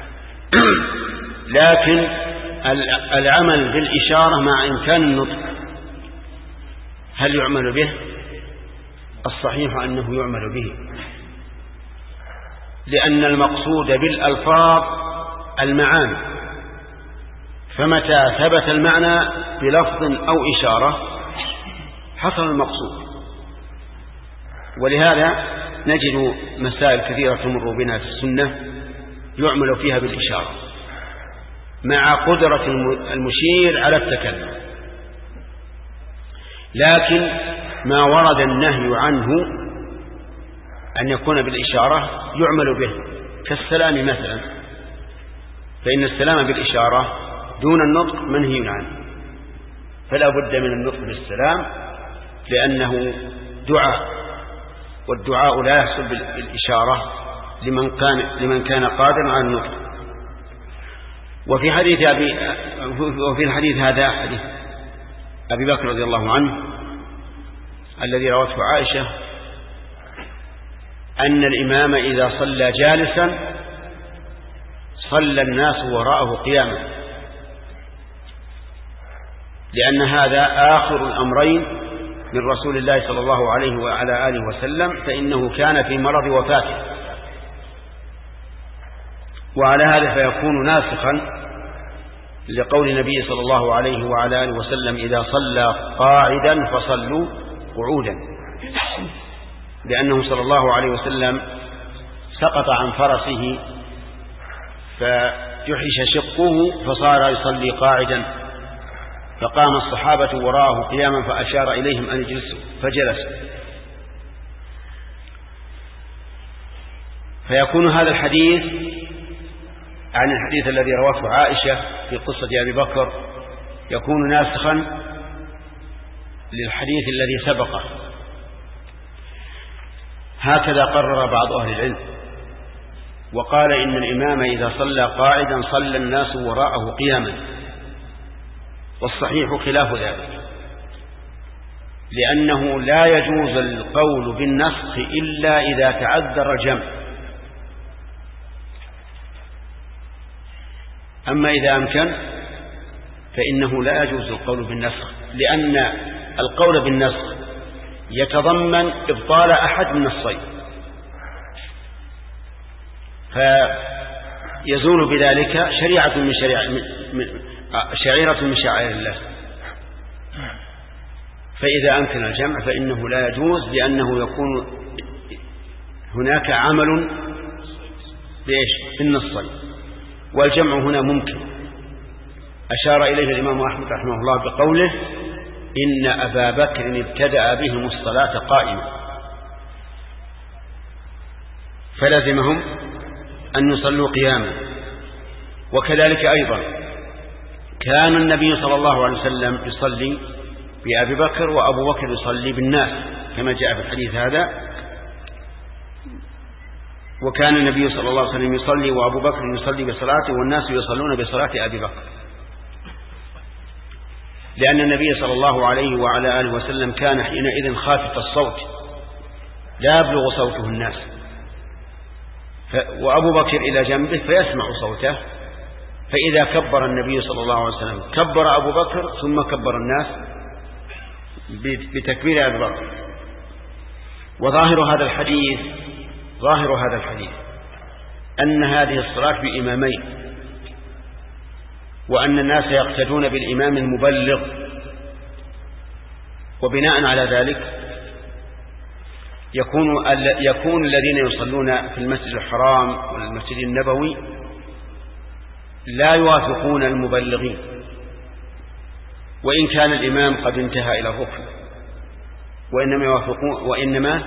لكن العمل بالإشارة مع إمكان النطق هل يعمل به؟ الصحيح أنه يعمل به، لأن المقصود بالألفاظ المعاني، فمتى ثبت المعنى بلفظ أو إشارة حصل المقصود. ولهذا نجد مسائل كثيرة تمر بنا في السنة يعمل فيها بالإشارة مع قدرة المشير على التكلم، لكن ما ورد النهي عنه أن يكون بالإشارة يعمل به، كالسلام مثلا، فإن السلام بالإشارة دون النطق منهي عنه، فلا بد من النطق بالسلام، لأنه دعاء، والدعاء لا يحصل بالإشارة لمن كان قادرا على النطق. وفي الحديث هذا حديث أبي بكر رضي الله عنه الذي روته عائشة أن الإمام إذا صلى جالسا صلى الناس وراءه قياما، لأن هذا آخر الأمرين من رسول الله صلى الله عليه وعلى آله وسلم، فإنه كان في مرض وفاته، وعلى هذا فيكون ناسخا لقول النبي صلى الله عليه وعلى آله وسلم إذا صلى قاعدا فصلوا قعودا، لأنه صلى الله عليه وسلم سقط عن فرسه فجحش شقه فصار يصلي قاعدا، فقام الصحابة وراءه قياما فأشار إليهم أن يجلسوا فجلسوا. فيكون هذا الحديث عن الحديث الذي رواه عائشة في قصة أبي بكر يكون ناسخا للحديث الذي سبقه. هكذا قرر بعض أهل العلم، وقال إن الإمام إذا صلى قاعدا صلى الناس وراءه قياما، والصحيح خلاف ذلك، لأنه لا يجوز القول بالنسخ إلا إذا تعذر الجمع. أما إذا أمكن فإنه لا يجوز القول بالنسخ، لأن القول بالنسخ يتضمن إبطال أحد من النصين، فيزول بذلك شريعة من شعائر الله. فإذا أمكن الجمع فإنه لا يجوز، لأنه يكون هناك عمل بالنصين، والجمع هنا ممكن. أشار إليه الإمام أحمد رحمه الله بقوله إن أبا بكر ابتدأ بهم الصلاة قائما، فلزمهم أن يصلوا قياما. وكذلك أيضا كان النبي صلى الله عليه وسلم يصلي بأبي بكر، وأبو بكر يصلي بالناس كما جاء في الحديث هذا. وكان النبي صلى الله عليه وسلم يصلي وأبو بكر يصلي بصلاته والناس يصلون بصلاة أبي بكر، لأن النبي صلى الله عليه وعلى آله وسلم كان حينئذ خافت الصوت لا يبلغ صوته الناس، وأبو بكر إلى جنبه فيسمع صوته، فإذا كبر النبي صلى الله عليه وسلم كبر أبو بكر ثم كبر الناس بتكبير أبي بكر. وظاهر هذا الحديث أن هذه الصلاة بإمامين، وأن الناس يقتدون بالإمام المبلغ. وبناء على ذلك يكون الذين يصلون في المسجد الحرام والمسجد النبوي لا يوافقون المبلغين، وإن كان الإمام قد انتهى إلى الركن، وإنما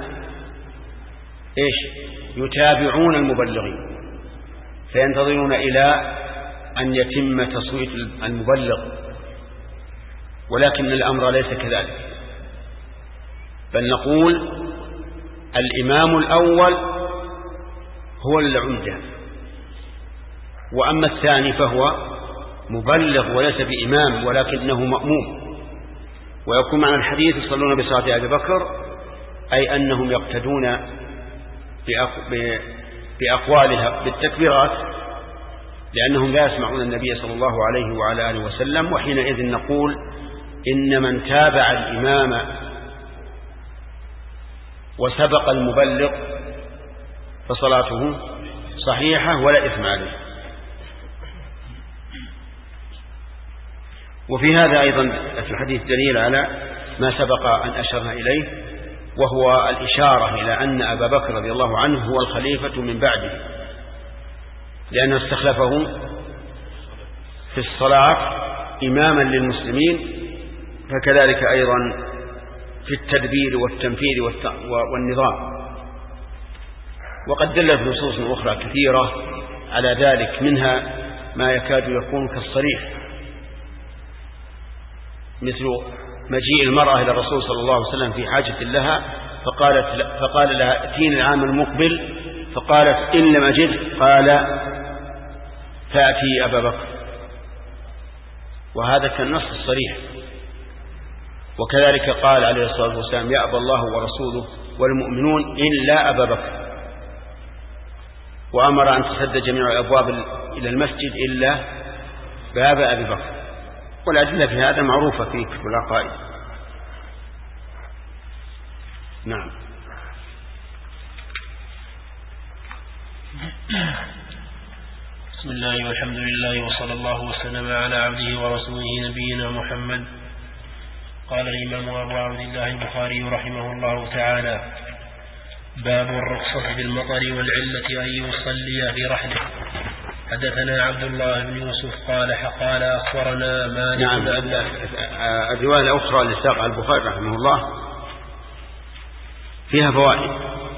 يتابعون المبلغين، فينتظرون إلى أن يتم تصويت المبلغ. ولكن الأمر ليس كذلك، بل نقول الإمام الأول هو العمدة، وأما الثاني فهو مبلغ وليس بإمام ولكنه مأموم. ويكون معنى الحديث يصلون بصلاة أبي بكر أي أنهم يقتدون بأقوالها بالتكبيرات، لأنهم لا يسمعون النبي صلى الله عليه وعلى آله وسلم. وحينئذ نقول إن من تابع الإمام وسبق المبلغ فصلاته صحيحة ولا إثم عليه. وفي هذا أيضا في الحديث دليل على ما سبق أن أشرنا إليه، وهو الإشارة إلى أن أبا بكر رضي الله عنه هو الخليفة من بعده، لأنه استخلفه في الصلاة إماما للمسلمين، فكذلك أيضا في التدبير والتنفيذ والنظام. وقد دلت نصوص أخرى كثيرة على ذلك، منها ما يكاد يكون كالصريح، مثل مجيء المرأة إلى الرسول صلى الله عليه وسلم في حاجة لها فقال لها ائتيني العام المقبل، فقالت إن لم أجد، قال فأتي أبا بكر، وهذا كالنص الصريح. وكذلك قال عليه الصلاة والسلام يأبى الله ورسوله والمؤمنون إلا أبا بكر، وأمر أن تسد جميع الأبواب إلى المسجد إلا باب أبي بكر. والأدلة في هذا معروفة في كتب العقائد. نعم. بسم الله والحمد لله وصلى الله وسلم على عبده ورسوله نبينا محمد. قال الإمام أبو عبد الله البخاري رحمه الله تعالى: باب الرخصة بالمطر والعلة أن يصلي في رحله. حدثنا عبد الله بن يوسف قال أخبرنا مالك. نعم. الرواية الأخرى لساق البخاري رحمه الله فيها فوائد.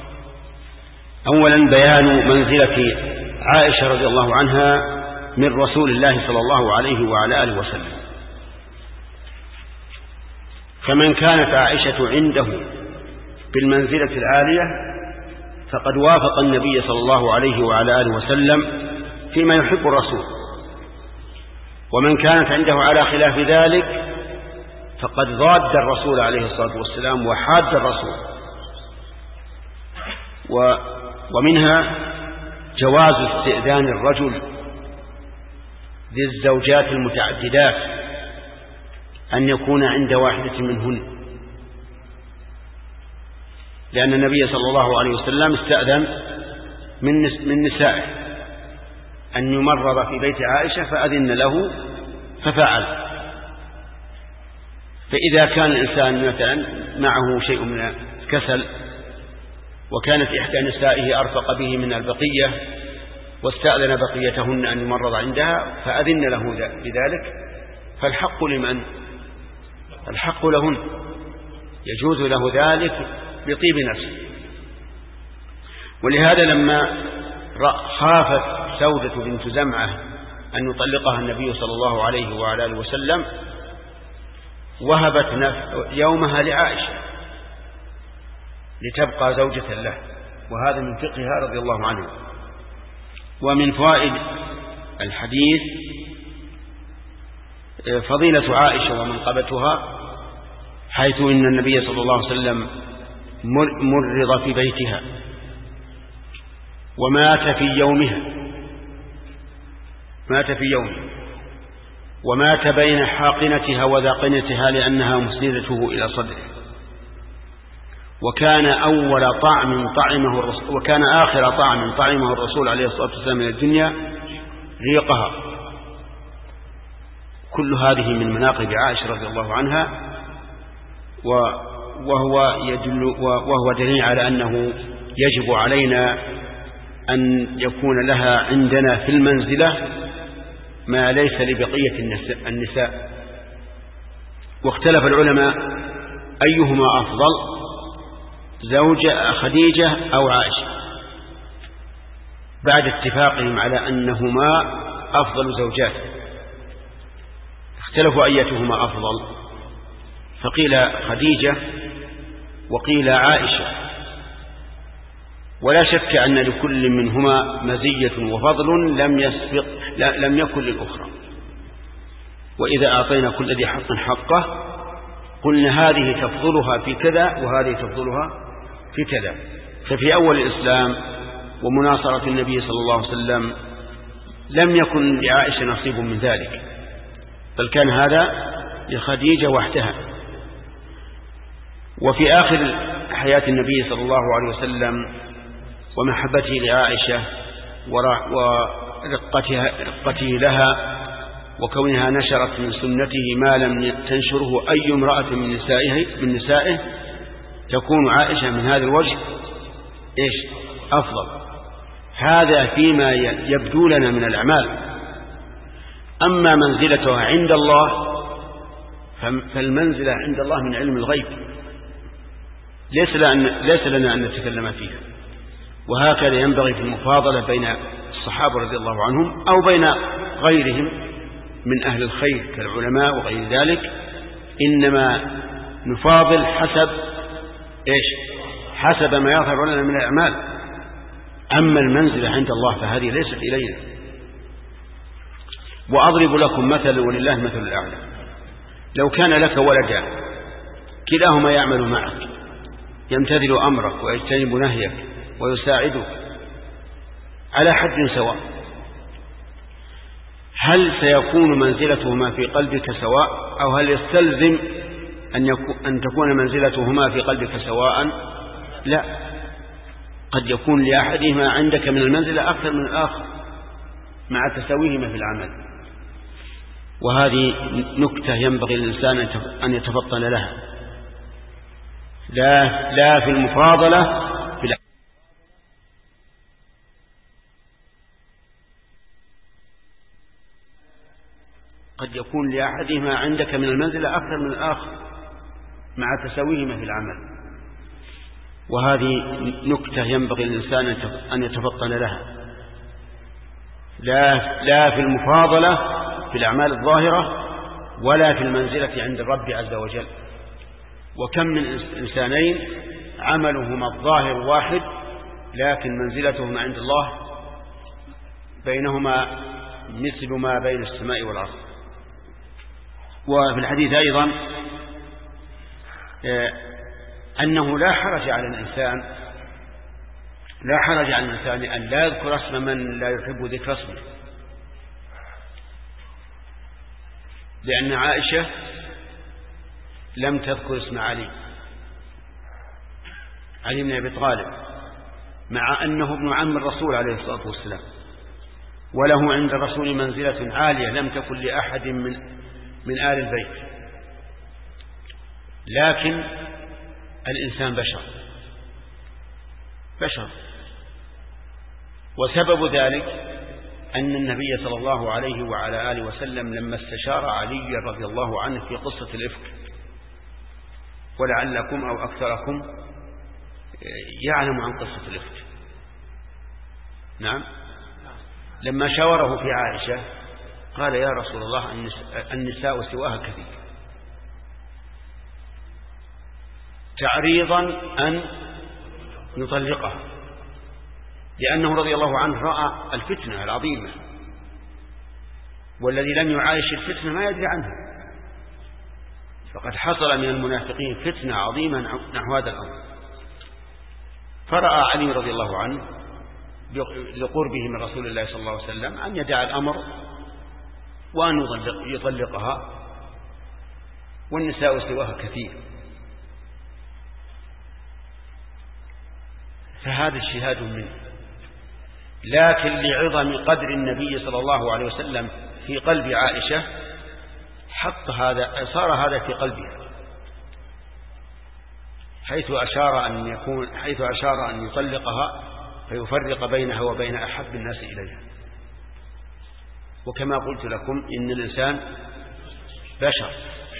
أولا بيان منزلة عائشة رضي الله عنها من رسول الله صلى الله عليه وعلى آله وسلم، فمن كانت عائشة عنده بالمنزلة العالية فقد وافق النبي صلى الله عليه وعلى آله وسلم فيما يحب الرسول، ومن كانت عنده على خلاف ذلك فقد ضاد الرسول عليه الصلاة والسلام وحاد الرسول. ومنها جواز استئذان الرجل للزوجات المتعددات أن يكون عند واحدة منهن، لأن النبي صلى الله عليه وسلم استأذن من نسائه أن يمرض في بيت عائشة فأذن له ففعل. فإذا كان الإنسان مثلا معه شيء من الكسل وكانت إحدى نسائه أرفق به من البقية واستأذن بقيتهن أن يمرض عندها فأذن له بذلك، فالحق لمن؟ الحق لهن، يجوز له ذلك بطيب نفسه. ولهذا لما خافت سودة بنت زمعة أن يطلقها النبي صلى الله عليه وعلى آله وسلم وهبت يومها لعائشة لتبقى زوجة له، وهذا من فقهها رضي الله عنه. ومن فوائد الحديث فضيلة عائشة ومنقبتها، حيث إن النبي صلى الله عليه وسلم مرض في بيتها ومات في يومها، ومات بين حاقنتها وذاقنتها لأنها مسندته إلى صدره، وكان آخر طعم طعمه الرسول عليه الصلاة والسلام من الدنيا ريقها. كل هذه من مناقب عائشة رضي الله عنها، وهو دليل على أنه يجب علينا أن يكون لها عندنا في المنزلة ما ليس لبقية النساء. واختلف العلماء أيهما أفضل، زوجة خديجة أو عائشة، بعد اتفاقهم على أنهما أفضل زوجات. اختلفوا أيتهما أفضل، فقيل خديجة وقيل عائشة، ولا شك أن لكل منهما مزية وفضل لم يكن للأخرى. وإذا أعطينا كل ذي حق حقه قلنا هذه تفضلها في كذا وهذه تفضلها في كذا. ففي أول الإسلام ومناصرة النبي صلى الله عليه وسلم لم يكن لعائشة نصيب من ذلك، بل كان هذا لخديجة وحدها. وفي آخر حياة النبي صلى الله عليه وسلم ومحبته لعائشة ورقته لها وكونها نشرت من سنته ما لم تنشره أي امرأة من نسائه، تكون عائشة من هذا الوجه أفضل. هذا فيما يبدو لنا من الأعمال. أما منزلتها عند الله فالمنزلة عند الله من علم الغيب، ليس لنا أن نتكلم فيها. وهكذا ينبغي في المفاضلة بين الصحابة رضي الله عنهم أو بين غيرهم من أهل الخير كالعلماء وغير ذلك، إنما نفاضل حسب ما يظهر لنا من الأعمال. أما المنزلة عند الله فهذه ليست إلينا. وأضرب لكم مثل ولله المثل الأعلى. لو كان لك ولدان كلاهما يعمل معك، يمتثل أمرك ويجتنب نهيك ويساعدك على حد سواء، هل سيكون منزلتهما في قلبك سواء، أو هل يستلزم أن تكون منزلتهما في قلبك سواء؟ لا، قد يكون لأحدهما عندك من المنزلة أكثر من الآخر مع تساويهما في العمل. وهذه نكتة ينبغي للإنسان أن يتفطن لها، لا في المفاضلة في قد يكون لأحدهما عندك من المنزلة أكثر من الآخر مع تساويهما في العمل. وهذه نكتة ينبغي للإنسان أن يتفطن لها، لا في المفاضلة في الأعمال الظاهرة ولا في المنزلة عند الرب عز وجل. وكم من إنسانين عملهما الظاهر واحد لكن منزلتهما عند الله بينهما مثل ما بين السماء والأرض. وفي الحديث أيضا أنه لا حرج على الإنسان أن لا يذكر اسم من لا يحب ذكر اسمه، لأن عائشة لم تذكر اسم علي بن أبي طالب، مع أنه ابن عم الرسول عليه الصلاة والسلام، وله عند الرسول منزلة عالية لم تكن لأحد من آل البيت. لكن الإنسان بشر، وسبب ذلك أن النبي صلى الله عليه وعلى آله وسلم لما استشار علي رضي الله عنه في قصة الإفك، ولعلكم أو أكثركم يعلم عن قصة الإفك. نعم، لما شاوره في عائشة قال يا رسول الله النساء سواها كثير، تعريضا أن يطلقها، لأنه رضي الله عنه رأى الفتنة العظيمة، والذي لم يعايش الفتنة ما يدري عنها، فقد حصل من المنافقين فتنة عظيمة نحو هذا الأمر. فرأى علي رضي الله عنه لقربه من رسول الله صلى الله عليه وسلم أن يدع الأمر وأن يطلقها، والنساء سواها كثير. فهذا اجتهاد منه، لكن لعظم قدر النبي صلى الله عليه وسلم في قلب عائشة حط هذا، صار هذا في قلبها، حيث أشار أن يطلقها فيفرق بينها وبين أحب الناس إليها. وكما قلت لكم إن الإنسان بشر،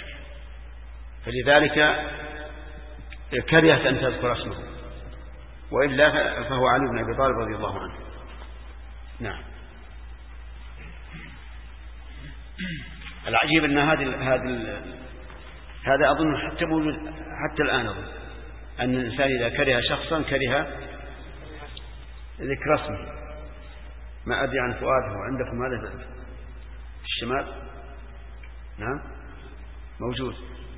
فلذلك كرهت أن تذكر اسمه، وإلا فهو علي بن أبي طالب رضي الله عنه. نعم. العجيب أن هذا أظن حتى موجود حتى الآن، أظن أن الإنسان إذا كره شخصا كره ذكر اسمه. ما أدري عن فؤاده، عندكم هذا في الشمال؟ نعم موجود.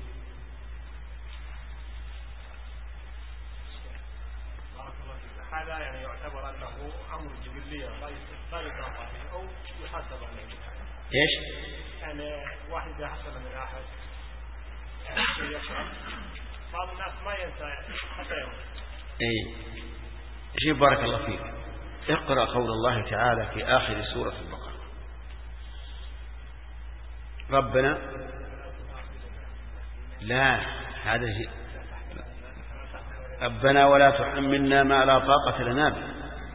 هذا يعني يعتبر أنه أمر جبلي لا يتوقع فيه أو يحاسب عليه. إيش؟ يعني واحد إذا حصل من أحد شيء يشرب، بعض الناس ما ينسى حتى يوم. إيه شيء. بارك الله فيك. اقرأ قول الله تعالى في آخر سورة البقرة: ربنا لا، هذا ربنا ولا تحملنا ما لا طاقة لنا به.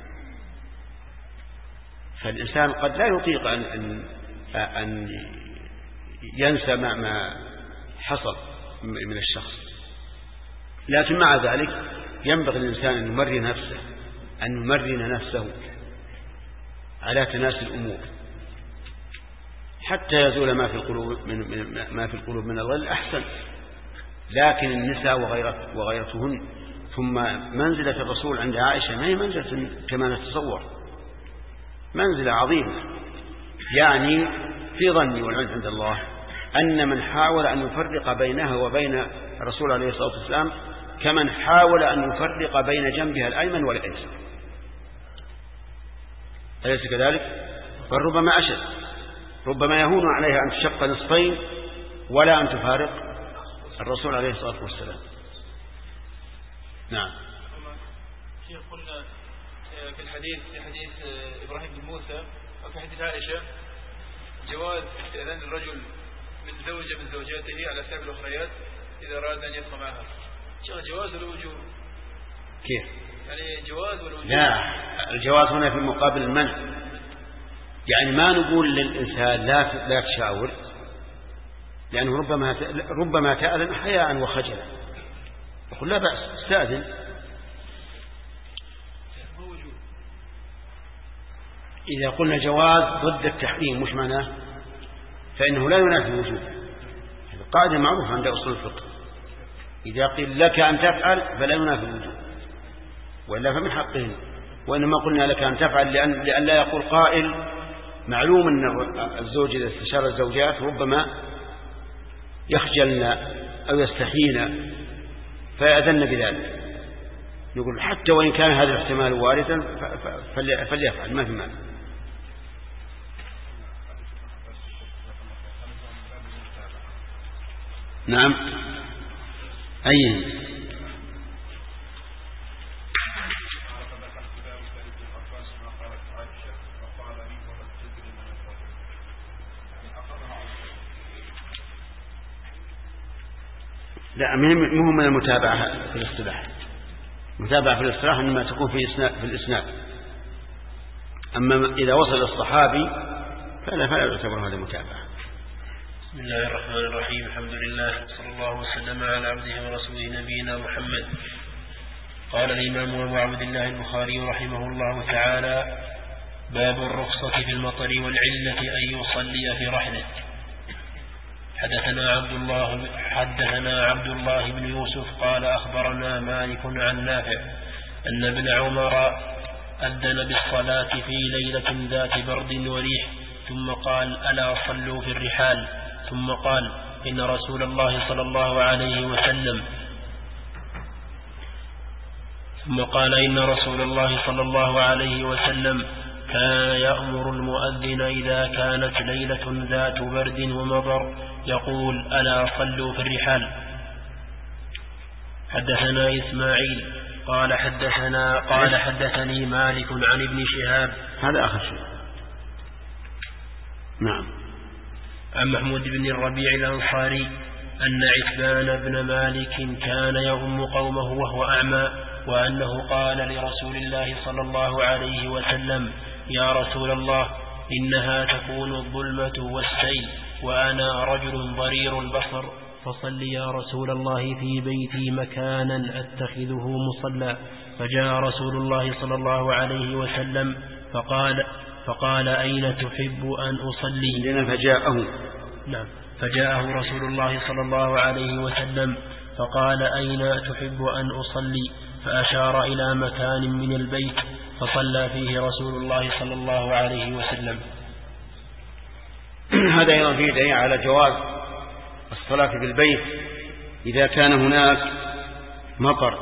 فالإنسان قد لا يطيق أن ينسى ما حصل من الشخص، لكن مع ذلك ينبغي الإنسان أن يمرن نفسه على تناسي الأمور حتى يزول ما في القلوب من الغل أحسن. لكن النساء وغيرتهن، ثم منزلة الرسول عند عائشة ما هي منزلة كما نتصور، منزلة عظيمة. يعني في ظني والعلم عند الله أن من حاول أن يفرق بينها وبين الرسول عليه الصلاة والسلام كمن حاول أن يفرق بين جنبها الأيمن والأيسر، أليس كذلك؟ بل ربما أشد، ربما يهون عليها أن تشق نصفين ولا أن تفارق الرسول عليه الصلاة والسلام. نعم. شيخ، قلنا في حديث إبراهيم بن موسى أو في حديث عائشة جواز استئذان الرجل من زوجة من زوجاته على حساب الأخريات إذا أراد أن يبقى معها. شيخ، جواز ولا وجوب؟ كيف؟ يعني جواز ولا وجوب؟ لا، الجواز هنا في مقابل المنع. يعني ما نقول للإنسان لا تشاور، لأنه ربما تأذن حياء وخجلا، يقول لا بأس استأذن. إذا قلنا جواز ضد التحريم مش معناه، فإنه لا ينافي الوجوب. هذه قاعدة معروفة عند أصول الفقه، إذا قيل لك أن تفعل فلا ينافي الوجوب، وإلا فمن حقه. وإنما قلنا لك أن تفعل لأن لا يقول قائل معلوم أن الزوج إذا استشار الزوجات ربما يخجلنا أو يستحينا فيأذن بذلك. نقول حتى وإن كان هذا الاحتمال واردا فليفعل، ما في مانع. نعم. أي لا، مهم من المتابعة في الاصطلاح. متابعة في الاصطلاح إنما تكون في الإسناد. أما إذا وصل الصحابي فلا يعتبر هذا متابعة. بسم الله الرحمن الرحيم. الحمد لله صلى الله وسلم على عبده ورسوله نبينا محمد. قال الإمام أبو عبد الله البخاري رحمه الله تعالى: باب الرخصة في المطر والعلة أن يصلي في رحله. حدثنا عبد الله بن يوسف قال أخبرنا مالك عن نافع أن ابن عمر أذن بالصلاة في ليلة ذات برد وريح، ثم قال: ألا صلوا في الرحال. ثم قال: إن رسول الله صلى الله عليه وسلم كان يأمر المؤذن إذا كانت ليلة ذات برد ومطر يقول: ألا صلوا في الرحال. حدثنا إسماعيل قال حدثني مالك عن ابن شهاب. هذا آخر شيء. نعم. عن محمود بن الربيع الأنصاري أن عثمان بن مالك كان يؤم قومه وهو أعمى، وأنه قال لرسول الله صلى الله عليه وسلم: يا رسول الله، إنها تكون الظلمة والسيل وأنا رجل ضرير البصر، فصل يا رسول الله في بيتي مكانا أتخذه مصلى. فجاء رسول الله صلى الله عليه وسلم فقال: أين تحب أن أصلي؟ فجاءه رسول الله صلى الله عليه وسلم فقال: أين تحب أن أصلي؟ فأشار إلى مكان من البيت فصلى فيه رسول الله صلى الله عليه وسلم. هذا يفيد دليل على جواز الصلاة في البيت إذا كان هناك مطر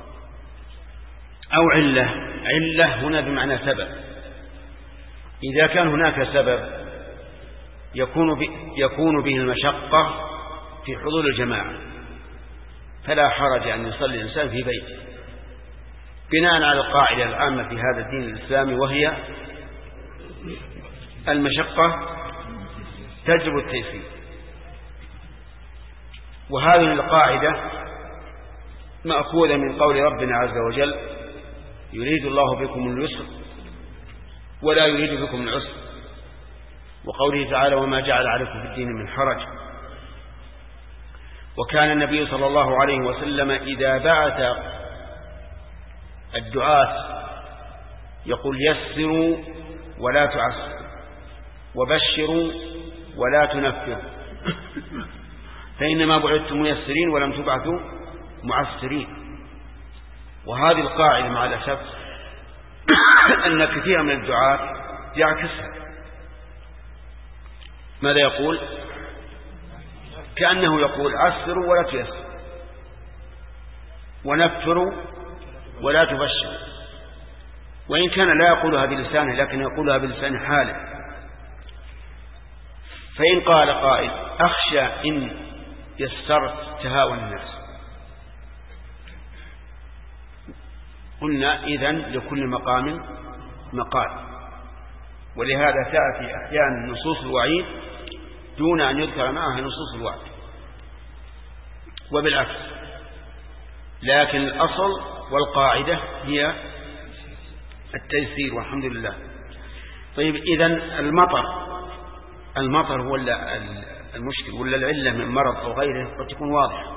أو علة هنا بمعنى سبب. إذا كان هناك سبب يكون به المشقة في حضور الجماعة فلا حرج أن يصلي الإنسان في بيته، بناء على القاعدة العامة في هذا الدين الإسلامي، وهي المشقة تجلب التيسير. وهذه القاعدة مأخوذة من قول ربنا عز وجل: يريد الله بكم اليسر ولا يريد بكم العسر، وقوله تعالى: وما جعل عليكم في الدين من حرج. وكان النبي صلى الله عليه وسلم إذا بعث الدعاة يقول: يسروا ولا تعسروا، وبشروا ولا تنفروا، فإنما بعثتم ميسرين ولم تبعثوا معسرين. وهذه القاعدة مع الأسف أن كثير من الدعاة يعكسها. ماذا يقول؟ كأنه يقول: عسروا ولا تيسروا، ونفروا ولا تبشروا، وإن كان لا يقولها بلسانه لكن يقولها بلسان حاله. فإن قال قائل: أخشى إن يسرت تهاون الناس، قلنا إذن لكل مقام مقال، ولهذا تأتي أحيانا نصوص الوعيد دون أن يذكر معها نصوص الوعد، وبالعكس. لكن الأصل والقاعدة هي التيسير، والحمد لله. طيب، إذن المطر هو المشكل، ولا العلة من مرض أو غيره قد تكون واضحة.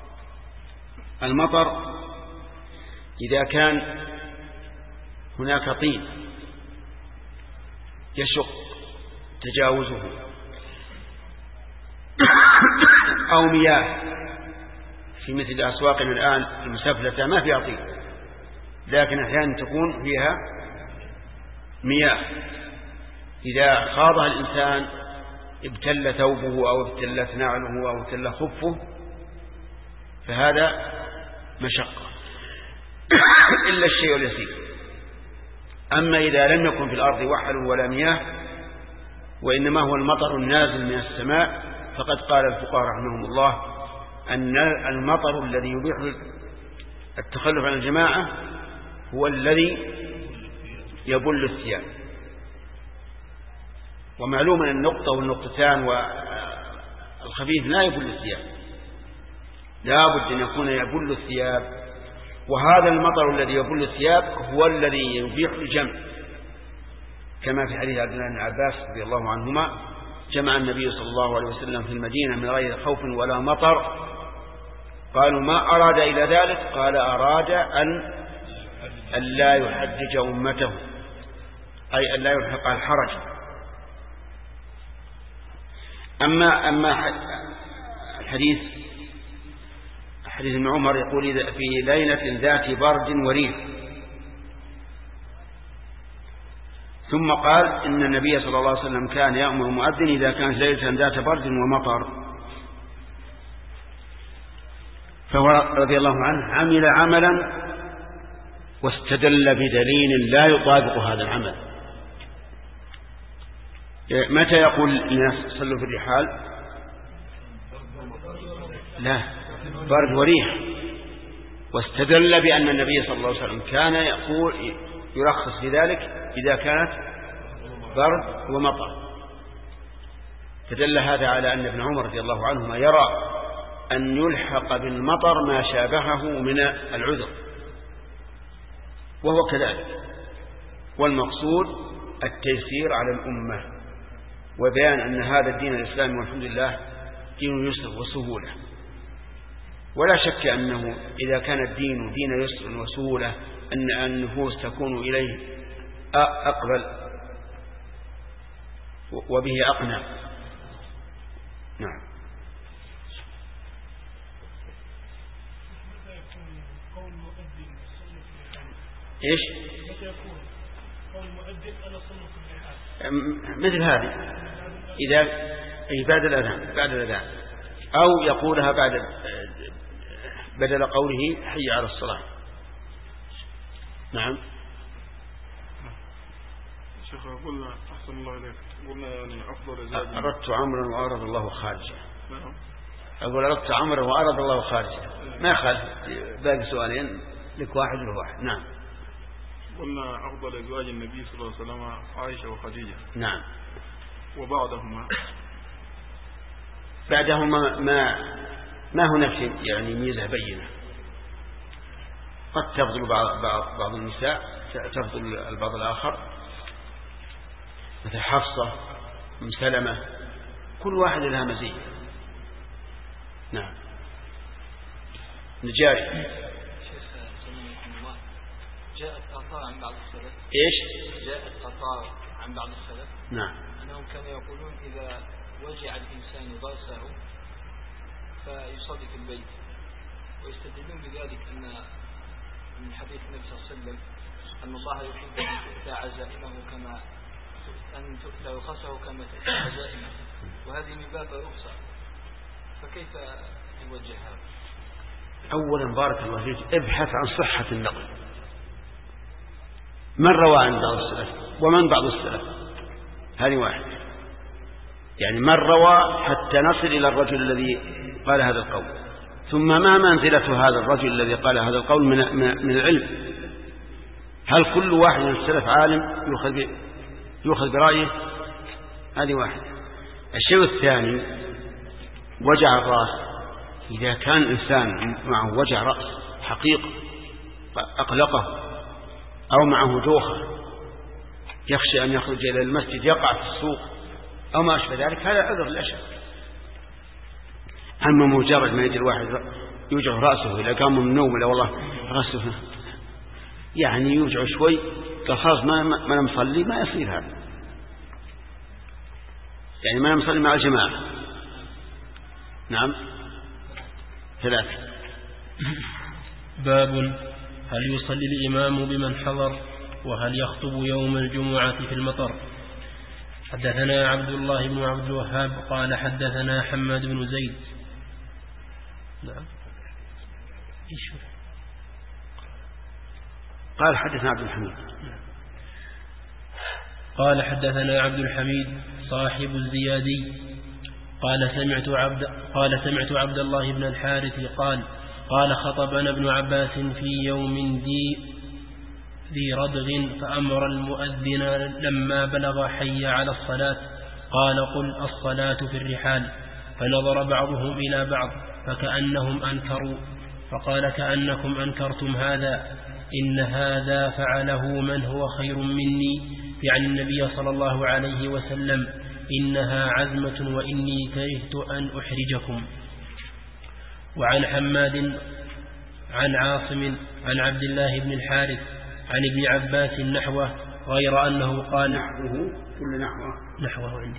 المطر إذا كان هناك طين يشق تجاوزه، أو مياه في مثل أسواقنا الآن المسفلتة ما فيها طين، لكن أحيانا تكون فيها مياه، إذا خاضها الإنسان ابتل ثوبه أو ابتلت نعله أو ابتل خفه، فهذا مشقة إلا الشيء اليسير. أما إذا لم يكن في الأرض وحل ولا مياه، وإنما هو المطر النازل من السماء، فقد قال الفقهاء رحمهم الله أن المطر الذي يبيح التخلف عن الجماعة هو الذي يبل الثياب. ومعلوم أن النقطة والنقطتان والخفيف لا يبل الثياب، لا بد أن يكون يبل الثياب، وهذا المطر الذي يبل الثياب هو الذي يبيح الجمع، كما في حديث عبد الله بن عباس رضي الله عنهما: جمع النبي صلى الله عليه وسلم في المدينة من غير خوف ولا مطر. قالوا: ما أراد إلى ذلك؟ قال: أراد أن لا يحجج أمته، أي أن لا يلحق الحرج. أما الحديث ابن عمر يقول: في ليلة ذات برد وريح. ثم قال: إن النبي صلى الله عليه وسلم كان يأمر المؤذن إذا كانت ليلة ذات برد ومطر. فهو رضي الله عنه عمل عملا واستدل بدليل لا يطابق هذا العمل. متى يقول الناس صلوا في الرحال؟ لا، برد وريح. واستدل بأن النبي صلى الله عليه وسلم كان يقول يرخص في ذلك إذا كانت برد ومطر. فدل هذا على أن ابن عمر رضي الله عنهما يرى أن يلحق بالمطر ما شابهه من العذر، وهو كذلك. والمقصود التيسير على الأمة، وبيان أن هذا الدين الإسلامي والحمد لله دين يسر وسهولة. ولا شك أنه إذا كان الدين دين يسر وسهولة أن النفوس تكون إليه أقبل وبه أقنع. نعم. إيش؟ مثل هذه إذا بعد الأذان أو يقولها بدل قوله حي على الصلاة. نعم. شيخ قلنا أحسن الله إليك، قلنا يعني أفضل زاد أردت عمرا وأرد الله خارجا. نعم. أقول أردت عمرا وأرد الله خارجا، ما خالف. باقي سؤالين لك واحد وواحد. نعم. قلنا أفضل أزواج النبي صلى الله عليه وسلم عائشة وخديجة. نعم. وبعدهما ما هناك شيء يعني ميزة بينة. قد تفضل بعض النساء تفضل البعض الآخر، مثل حفصة أم سلمة، كل واحد لها مزية. نعم. نجاري. جاءت آثار عن بعض السلف. إيش؟ جاءت آثار عن بعض السلف. نعم. أنهم كانوا يقولون إذا وجع الإنسان ضرسه فيصلي في البيت، ويستدلون بذلك أن من حديث النبي صلى الله عليه وسلم أن الله يحب أن تؤتى عزائمه كما أن تؤتى رخصه كما تؤتى عزائمه، وهذه من باب الرخصة، فكيف يوجه هذا؟ أولا بارك الله فيك، ابحث عن صحة النقل، من روى عن بعض السلف ومن بعض السلف، هذه واحد. يعني من روى حتى نصل إلى الرجل الذي قال هذا القول، ثم ما منزلة هذا الرجل الذي قال هذا القول من العلم. هل كل واحد من السلف عالم يؤخذ برأيه؟ هذه واحد. الشيء الثاني وجع الرأس. إذا كان إنسان معه وجع رأس حقيقة أقلقه، أو معه دوخة يخشى أن يخرج إلى المسجد يقع في السوق أو ما أشبه ذلك، هذا عذر لا شك. أما مجرد ما يجي الواحد يوجع رأسه إذا قام من النوم لا والله رأسه يعني يوجع شوي قصاص ما نصلي، ما يصير هذا. يعني ما نصلي مع الجماعة. نعم. ثلاثة. باب هل يصلي الإمام بمن حضر، وهل يخطب يوم الجمعة في المطر. حدثنا عبد الله بن عبد الوهاب قال حدثنا حماد بن زيد. نعم. قال حدثنا عبد الحميد. قال حدثنا عبد الحميد صاحب الزيادي قال سمعت عبد الله بن الحارث قال خطبنا ابن عباس في يوم ذي ردغ فأمر المؤذن لما بلغ حي على الصلاة قال قل الصلاة في الرحال، فنظر بعضهم إلى بعض فكأنهم أنكروا، فقال كأنكم أنكرتم هذا، إن هذا فعله من هو خير مني، يعني النبي صلى الله عليه وسلم، إنها عزمة وإني كرهت أن أحرجكم. وعن حماد عن عاصم عن عبد الله بن الحارث عن ابن عباس نحوه، غير أنه قال نحوه عندي،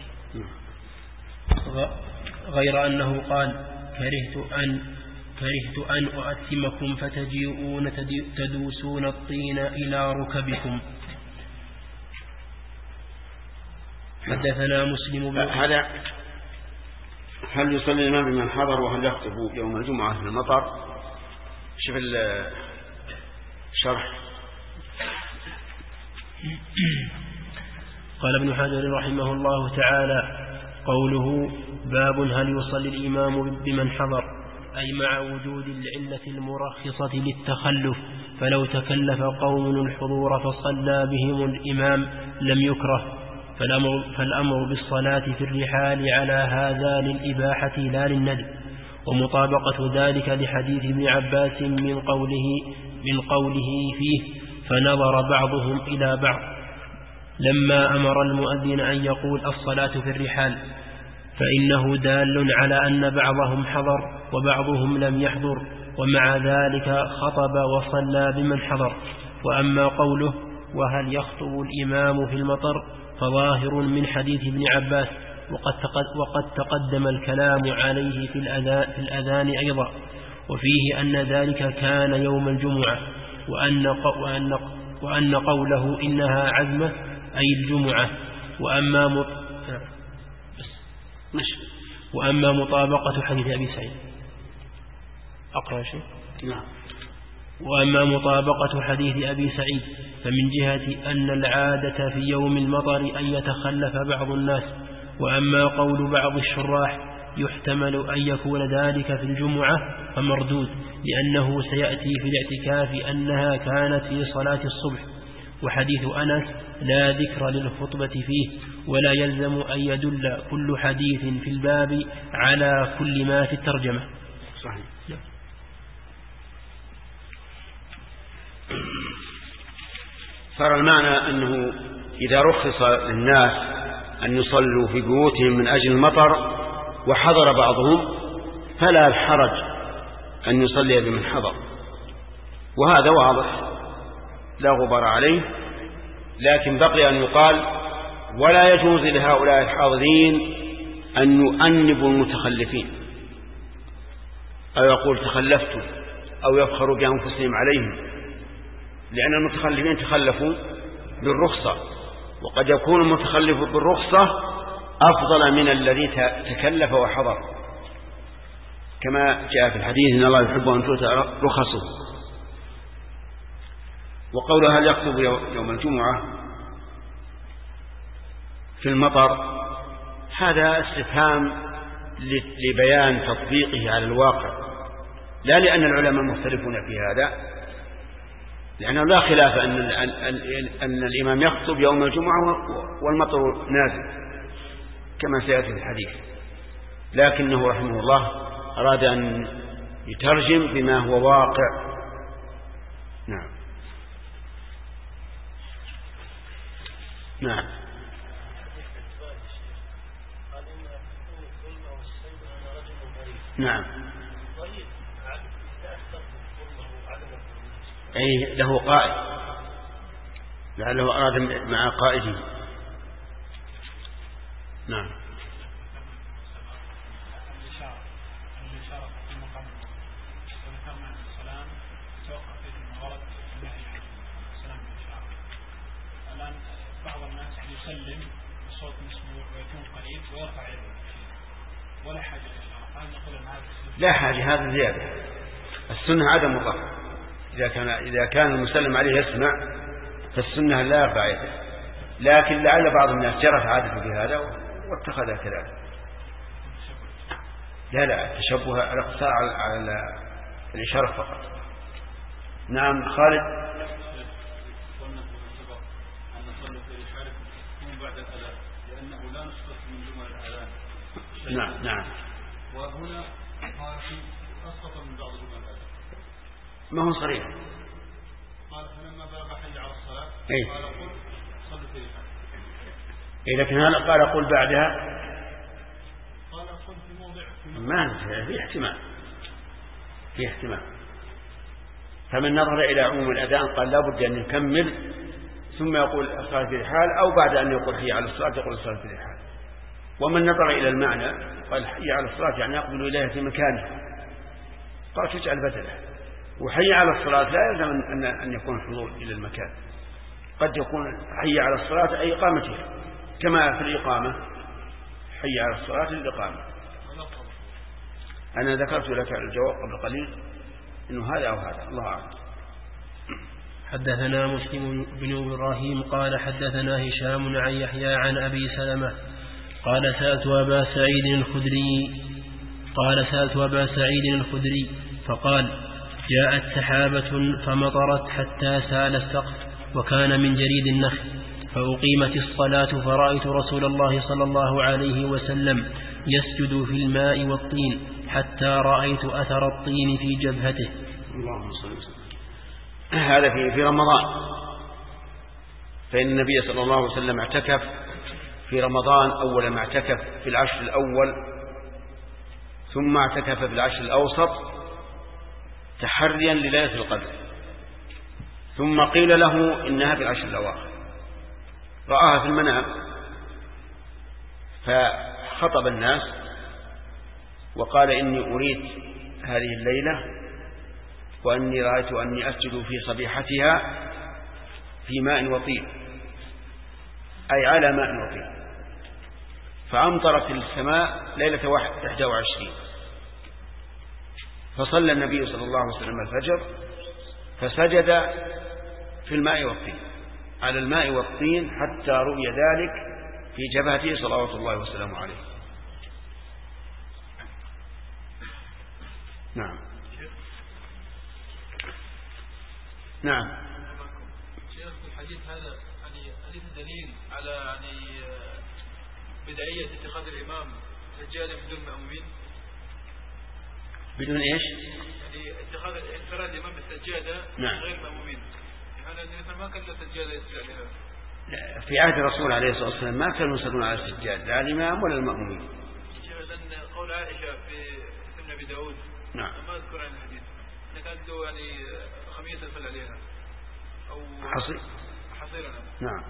غير أنه قال كرهت أن أؤثمكم فتجيئون تدوسون الطين إلى ركبكم. حدثنا مسلم بن هذا هل يصلي الإمام بمن حضر وهل يخطب يوم الجمعة في المطر؟ شوف الشرح. قال ابن حجر رحمه الله تعالى: قوله باب هل يصلي الإمام بمن حضر، أي مع وجود العلة المرخصة للتخلف، فلو تكلف قوم الحضور فصلى بهم الإمام لم يكره، فالأمر بالصلاة في الرحال على هذا للإباحة لا للندب، ومطابقة ذلك لحديث ابن عباس من قوله فيه: فنظر بعضهم إلى بعض لما أمر المؤذن أن يقول الصلاة في الرحال، فإنه دال على أن بعضهم حضر وبعضهم لم يحضر، ومع ذلك خطب وصلى بمن حضر. وأما قوله وهل يخطب الإمام في المطر فظاهر من حديث ابن عباس، وقد تقدم الكلام عليه في الأذان أيضا، وفيه أن ذلك كان يوم الجمعة، وأن قوله إنها عزمة أي الجمعة. وأما مطابقة حديث أبي سعيد، أقرأ شيء؟ نعم. وأما مطابقة حديث أبي سعيد فمن جهة أن العادة في يوم المطر أن يتخلف بعض الناس. وأما قول بعض الشراح يحتمل أن يكون ذلك في الجمعة فمردود، لأنه سيأتي في الاعتكاف أنها كانت في صلاة الصبح، وحديث أنس لا ذكر للخطبة فيه، ولا يلزم أن يدل كل حديث في الباب على كل ما في الترجمة. صحيح. صار المعنى أنه إذا رخص للناس أن يصلوا في بيوتهم من أجل المطر وحضر بعضهم فلا الحرج أن يصلي بمن حضر، وهذا واضح لا غبار عليه. لكن بقي أن يقال ولا يجوز لهؤلاء الحاضرين أن يؤنبوا المتخلفين، أو يقول تخلفتوا، أو يفخروا بأنفسهم عليهم، لأن المتخلفين تخلفوا بالرخصة، وقد يكون المتخلف بالرخصة أفضل من الذي تكلف وحضر، كما جاء في الحديث إن الله يحب أن تؤتى رخصه. وقوله هل يخطب يوم الجمعة في المطر، هذا استفهام لبيان تطبيقه على الواقع، لا لأن العلماء مختلفون في هذا، لأنه لا خلاف أن الإمام يخطب يوم الجمعة والمطر نازل كما سيأتي في الحديث، لكنه رحمه الله أراد أن يترجم بما هو واقع. نعم. نعم. نعم. أي له قائد، لعله أراد مع قائده. نعم. بعض الناس يسلم بصوت مسموع ويكون قريب ويرفع يده ولا حاجة لا حاجة، هذا زيادة. السنة عدم الرفع، إذا كان المسلم عليه يسمع فالسنة لا يرفع يده، لكن لعل بعض الناس جرت عادته بهذا واتخذها كذلك. لا تشبه على اقتصار على الإشارة فقط. نعم. خالد. نعم. نعم. وهنا قال في أسقط من بعض الجمل ما هو صريح. قال فلما بلغ حي على الصلاة قال قل صلوا في الحال. لكن هذا قال قل بعدها قال قل في موضع ما في احتمال، في احتمال. فمن نظر إلى عموم الأذان قال لا بد أن نكمل ثم يقول الصلاة في الحال، أو بعد أن يقول حي على الصلاة يقول الصلاة في الحال. ومن نظر إلى المعنى قال حي على الصلاة يعني يقبل إليها في مكانه، قال تجعل بدله. وحي على الصلاة لا يلزم أن يكون الحضور إلى المكان، قد يكون حي على الصلاة أي إقامتها، كما في الإقامة حي على الصلاة للإقامة. أنا ذكرت لك الجواب قبل قليل إنه هذا أو هذا، الله أعلم. حدثنا مسلم بن إبراهيم قال حدثنا هشام عن يحيى عن أبي سلمة قال سألت أبا سعيد الخدري فقال جاءت سحابة فمطرت حتى سال السقف وكان من جريد النخل، فأقيمت الصلاة فرأيت رسول الله صلى الله عليه وسلم يسجد في الماء والطين حتى رأيت أثر الطين في جبهته. اللهم صل وسلم. هذا في رمضان، فإن النبي صلى الله عليه وسلم اعتكف في رمضان أول ما اعتكف في العشر الأول، ثم اعتكف في العشر الأوسط تحريا لليلة القدر، ثم قيل له إنها في العشر الأواخر، رآها في المنام فخطب الناس وقال إني أريد هذه الليلة وأني رأيت أني أسجد في صبيحتها في ماء وطين، أي على ماء وطين. فأمطرت السماء ليلة 21، فصلى النبي صلى الله عليه وسلم الفجر فسجد في الماء والطين على الماء والطين حتى رؤي ذلك في جبهته صلوات الله وسلامه عليه. نعم نعم. شيخ الحديث هذا يعني حديث دليل على يعني بداية اتخاذ الإمام سجادة بدون مأمومين. بدون إيش؟ يعني اتخاذ انفراد الإمام بالسجادة غير مأمومين. يعني مثلا ما كان له سجادة يسجد عليها. في عهد الرسول عليه الصلاة والسلام ما كانوا يصلون على السجاد لا الإمام ولا المأمومين. لأن قول عائشة في سنن أبي داود ما أذكر عن الحديث إن كانت له يعني خميسة يصلي عليها أو حصيرا. نعم.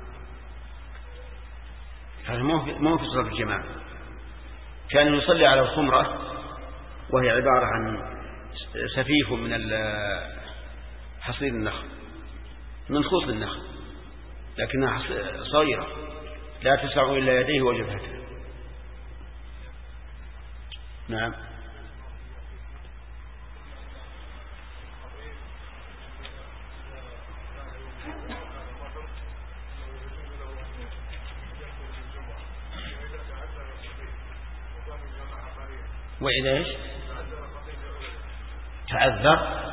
هذا مو في صلاة الجماعة. كان يصلي على الخمرة وهي عبارة عن سفيف من حصير النخل من خصل النخل، لكنها صغيرة لا تسع إلا يديه وجبهته. نعم. وإذا إيش تعذر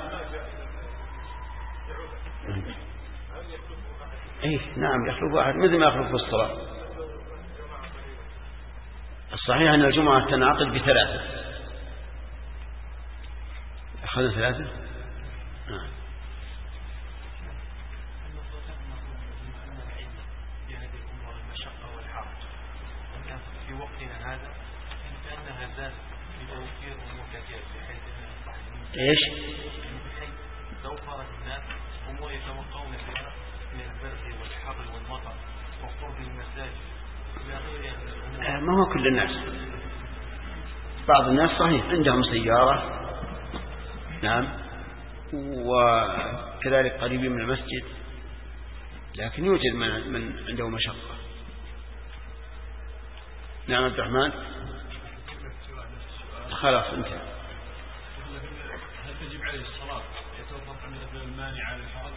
إيه نعم يخلف واحد مثل ما يخلف في الصلاة. الصحيح أن الجمعة تنعقد بثلاثة. أخذنا ثلاثة. نعم. في وقتنا هذا كأنها ذات بتوفير أمور كثيرة بحيث إيش؟ لو خرج الناس هم يتوقعون فيها من البرد والحر والمطر وقرب المساجد إلى غير ما هو كل الناس، بعض الناس صحيح عندهم سيارة نعم وكذلك قريبين من المسجد، لكن يوجد من عنده مشقة. نعم عبد الرحمن. خلاص انتهى. هل تجب عليه الصلاة يتوقف عند المانع على الحرج؟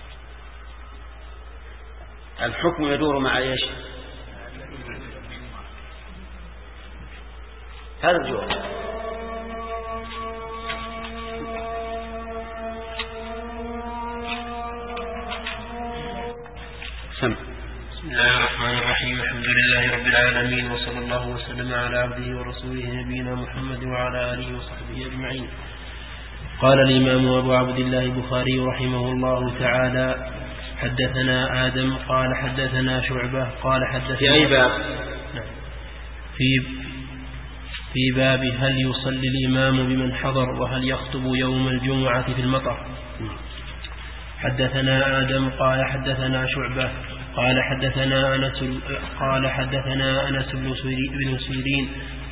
الحكم يدور مع ايش؟ هذا الجواب. سم. بسم الله الرحمن الرحيم. الحمد لله رب العالمين، وصلى الله وسلم على عبده ورسوله نبينا محمد وعلى آله وصحبه أجمعين. قال الإمام أبو عبد الله البخاري رحمه الله تعالى: حدثنا آدم قال حدثنا شعبة قال حدثنا. في أي باب؟ في باب هل يصلي الإمام بمن حضر وهل يخطب يوم الجمعة في المطر. حدثنا آدم قال حدثنا شعبة قال حدثنا أنس بن سيرين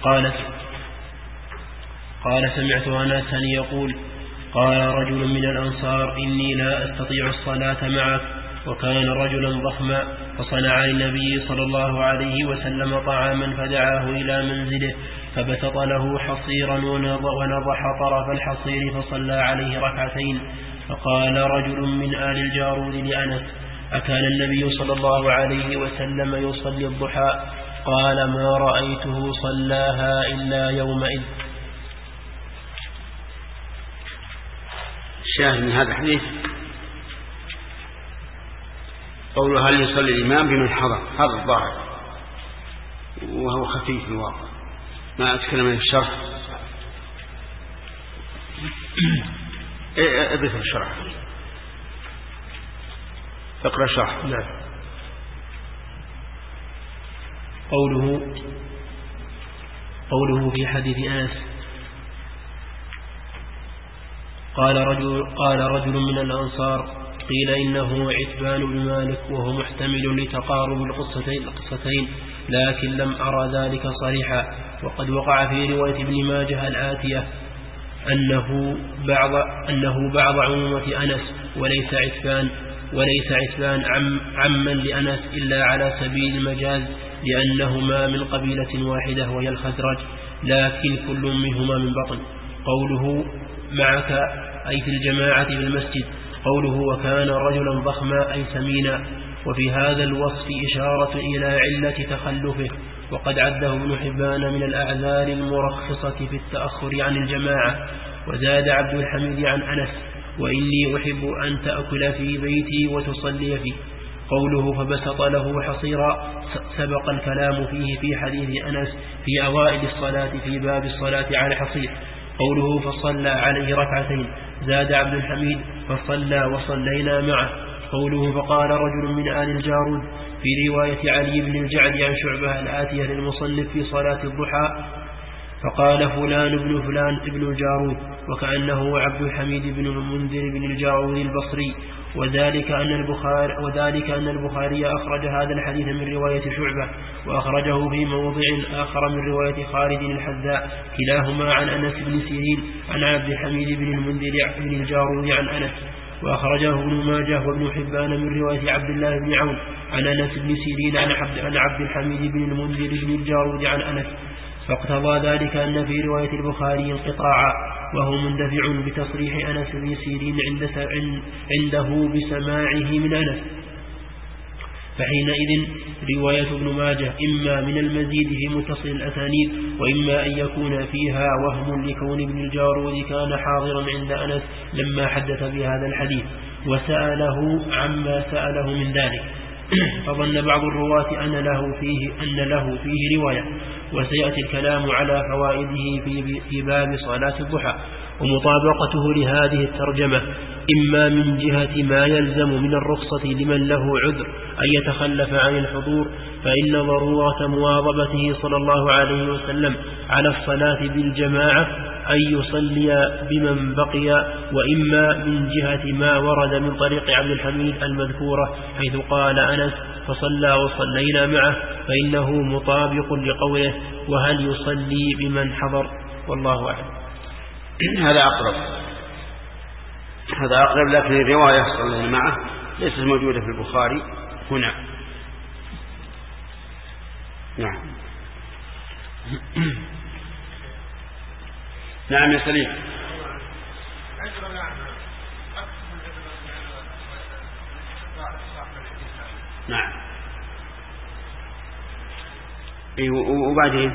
قال سمعت أنسا يقول: قال رجل من الأنصار: إني لا أستطيع الصلاة معك. وكان رجلا ضخما، فصنع للنبي صلى الله عليه وسلم طعاما فدعاه إلى منزله، فبسط له حصيرا ونضح طرف الحصير فصلى عليه ركعتين. فقال رجل من آل الجارود لأنس: أكان النبي صلى الله عليه وسلم يصلي الضحى؟ قال: ما رأيته صلاها إلا يومئذ. الشاهد من هذا الحديث قوله: هل يصلي الإمام بمن حضر؟ هذا الظاهر، وهو خفيف في الواقع، ما أتكلم عن الشرح. اضف الشرح، اقرأ الشرح. نعم. قوله في حديث أنس: قال رجل من الأنصار: قيل إنه عتبان بن مالك، وهو محتمل لتقارب القصتين، لكن لم أرى ذلك صريحا. وقد وقع في رواية ابن ماجه الآتية أنه بعض عمومة أنس، وليس عتبان عما لأنس إلا على سبيل المجاز، لأنهما من قبيلة واحدة وهي الخزرج، لكن كل منهما من بطن. قوله معك أي في الجماعة في المسجد. قوله وكان رجلا ضخما أي سمينا. وفي هذا الوصف إشارة إلى علة تخلفه، وقد عده ابن حبان من الأعذار المرخصة في التأخر عن الجماعة. وزاد عبد الحميد عن أنس: وإني أحب أن تأكل في بيتي وتصلي فيه. قوله فبسط له حصيرا سبق الكلام فيه في حديث أنس في أوائل الصلاة في باب الصلاة على حصير. قوله فصلى عليه ركعتين، زاد عبد الحميد: فصلى وصلينا معه. قوله فقال رجل من آل الجارود في رواية علي بن الجعد عن شعبة الآتية للمصنف في صلاة الضحى، فقال فلان ابن فلان ابن الجارود، وكأنه عبد الحميد بن المنذر بن الجارود البصري. وذلك أن البخاري أخرج هذا الحديث من رواية شعبة، وأخرجه في موضع آخر من رواية خالد الحذاء، كلاهما عن أنس بن سيرين عن عبد الحميد بن المنذر بن الجارود عن أنس. وأخرجه ابن ماجه وابن حبان من رواية عبد الله بن عون عن أنس بن سيرين عن عبد الحميد بن المنذر بن الجارود عن أنس. فاقتضى ذلك أن في رواية البخاري انقطاعا، وهو مندفع بتصريح أنس بن سيرين عنده بسماعه من أنس. فحينئذ رواية ابن ماجه إما من المزيد في متصل الأسانيد، وإما أن يكون فيها وهم لكون ابن الجارود كان حاضرا عند أنس لما حدث بهذا الحديث، وسأله عما سأله من ذلك. فظن بعض الرواة أن له فيه رواية، وسيأتي الكلام على فوائده في باب صلاة الضحى. ومطابقته لهذه الترجمة إما من جهة ما يلزم من الرخصة لمن له عذر أن يتخلف عن الحضور، فإن ضرورة مواظبته صلى الله عليه وسلم على الصلاة بالجماعة أن يصلي بمن بقي، وإما من جهة ما ورد من طريق عبد الحميد المذكورة حيث قال أنس فصلى وصلينا معه، فإنه مطابق لقوله وهل يصلي بمن حضر، والله أعلم. هذا أقرب، لكن الرواية صلينا معه ليست موجودة في البخاري هنا. نعم. نعم يا سليم. نعم. وبعدين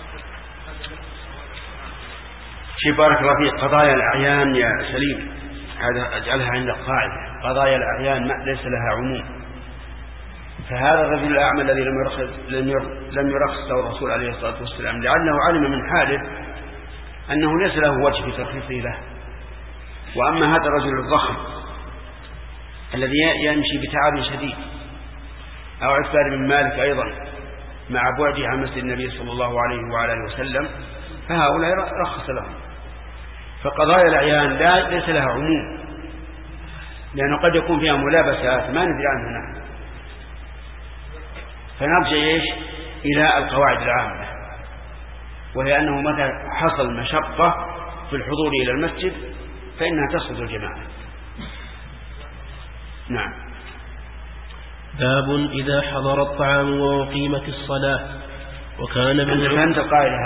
بارك الله فيك، قضايا الأعيان يا سليم هذا أجعلها عند قاعدة: قضايا الأعيان ليس لها عموم. فهذا الرجل الأعمى الذي لم يرخص له الرسول عليه الصلاة والسلام لأنه علم من حاله أنه ليس له وجه في ترخيصه له. وأما هذا الرجل الضخم الذي يمشي بتعب شديد، أو عثمان بن مالك أيضا مع بعده عن مسجد النبي صلى الله عليه وعلى اله وسلم، فهؤلاء رخص لهم. فقضايا الأعيان ليس لها عموم، لأنه قد يكون فيها ملابسات ما ندري عنها نحن. فنرجع إلى القواعد العامة، وهي أنه متى حصل مشقة في الحضور إلى المسجد فإنها تسقط الجماعة. نعم. باب إذا حضر الطعام وأقيمت الصلاة. وكان أنت فهمت القاعدة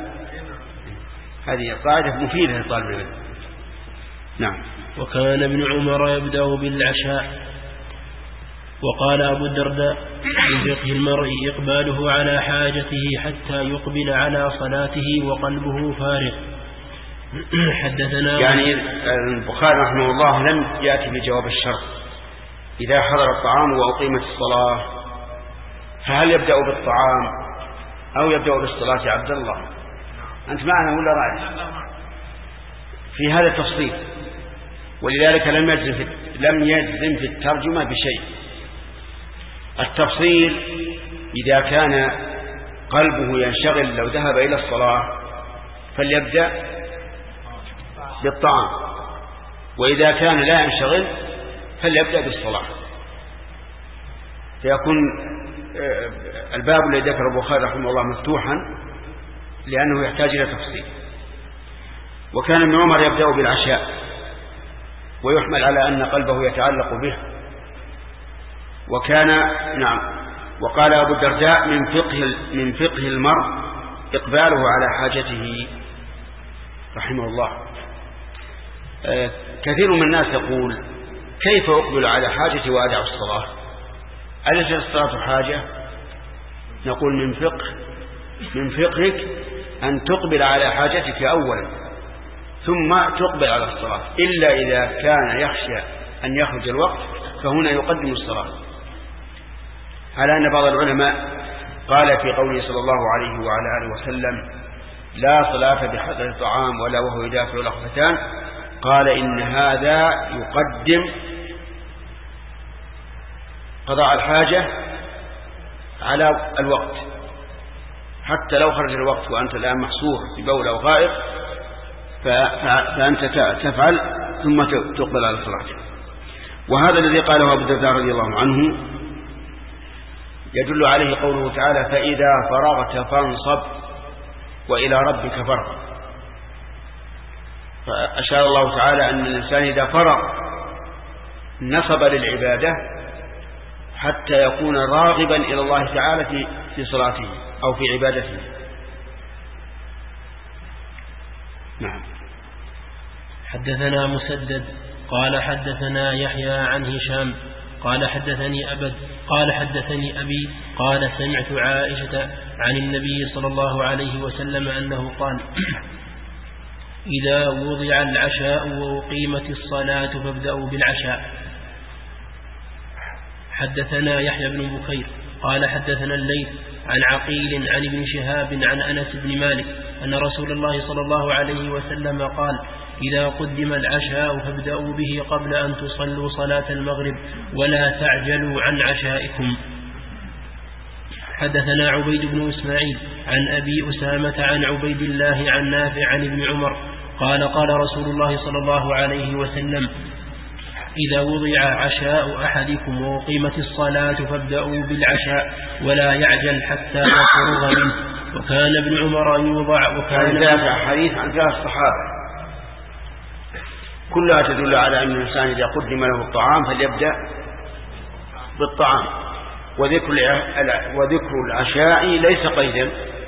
هذه قاعدة مفيدة لطالب العلم. نعم. وكان ابن عمر يبدأ بالعشاء. وقال أبو الدرداء: من فقه المرء إقباله على حاجته حتى يقبل على صلاته وقلبه فارغ. حدثنا يعني البخاري رحمه الله لم يأتي بجواب الشرط: إذا حضر الطعام وأقيمت الصلاة فهل يبدأ بالطعام أو يبدأ بالصلاة؟ يا عبد الله أنت معنا ولا رأيك في هذا التفصيل؟ ولذلك لم يجزم في الترجمة بشيء. التفصيل: إذا كان قلبه ينشغل لو ذهب إلى الصلاة فليبدأ بالطعام، وإذا كان لا ينشغل فليبدأ بالصلاة. فيكون الباب الذي ذكر البخاري رحمه الله مفتوحا لأنه يحتاج إلى تفصيل. وكان ابن عمر يبدأ بالعشاء، ويحمل على أن قلبه يتعلق به. نعم. وقال أبو الدرداء: من فقه المرء إقباله على حاجته رحمه الله. كثير من الناس يقول: كيف أقبل على حاجتي وأدع الصلاة؟ أليس الصلاة حاجة؟ نقول: من فقهك أن تقبل على حاجتك أولا ثم تقبل على الصلاة، إلا إذا كان يخشى أن يخرج الوقت فهنا يقدم الصلاة. على أن بعض العلماء قال في قوله صلى الله عليه وعلى آله وسلم: لا صلاة بحضر الطعام ولا وهو يدافع الأخفتان، قال: إن هذا يقدم قضاء الحاجة على الوقت، حتى لو خرج الوقت وأنت الآن محصور ببول أو غائط فأنت تفعل ثم تقبل على الصلاة. وهذا الذي قاله أبو الدرداء رضي الله عنه يدل عليه قوله تعالى: فإذا فرغت فانصب وإلى ربك فارغب. فأشار الله تعالى أن الإنسان إذا فرغ نصب للعبادة حتى يكون راغبا إلى الله تعالى في صلاته أو في عبادته. نعم. حدثنا مسدد قال حدثنا يحيى عن هشام قال حدثني أبي قال: سمعت عائشة عن النبي صلى الله عليه وسلم أنه قال: إذا وضع العشاء وأقيمت الصلاة فابدأوا بالعشاء. حدثنا يحيى بن بكير قال حدثنا الليث عن عقيل عن ابن شهاب عن أنس بن مالك أن رسول الله صلى الله عليه وسلم قال: إذا قدم العشاء فابدأوا به قبل أن تصلوا صلاة المغرب ولا تعجلوا عن عشائكم. حدثنا عبيد بن إسماعيل عن أبي أسامة عن عبيد الله عن نافع عن ابن عمر قال: قال رسول الله صلى الله عليه وسلم: إذا وضع عشاء أحدكم وقيمت الصلاة فابدأوا بالعشاء ولا يعجل حتى يفرغ منه. وكان ابن عمر يوضع. وكان ذلك حديث عن ثلاث الصحابة كلها تدل على أن الإنسان إذا قدم له الطعام فليبدأ بالطعام. وذكر العشاء ليس قيدا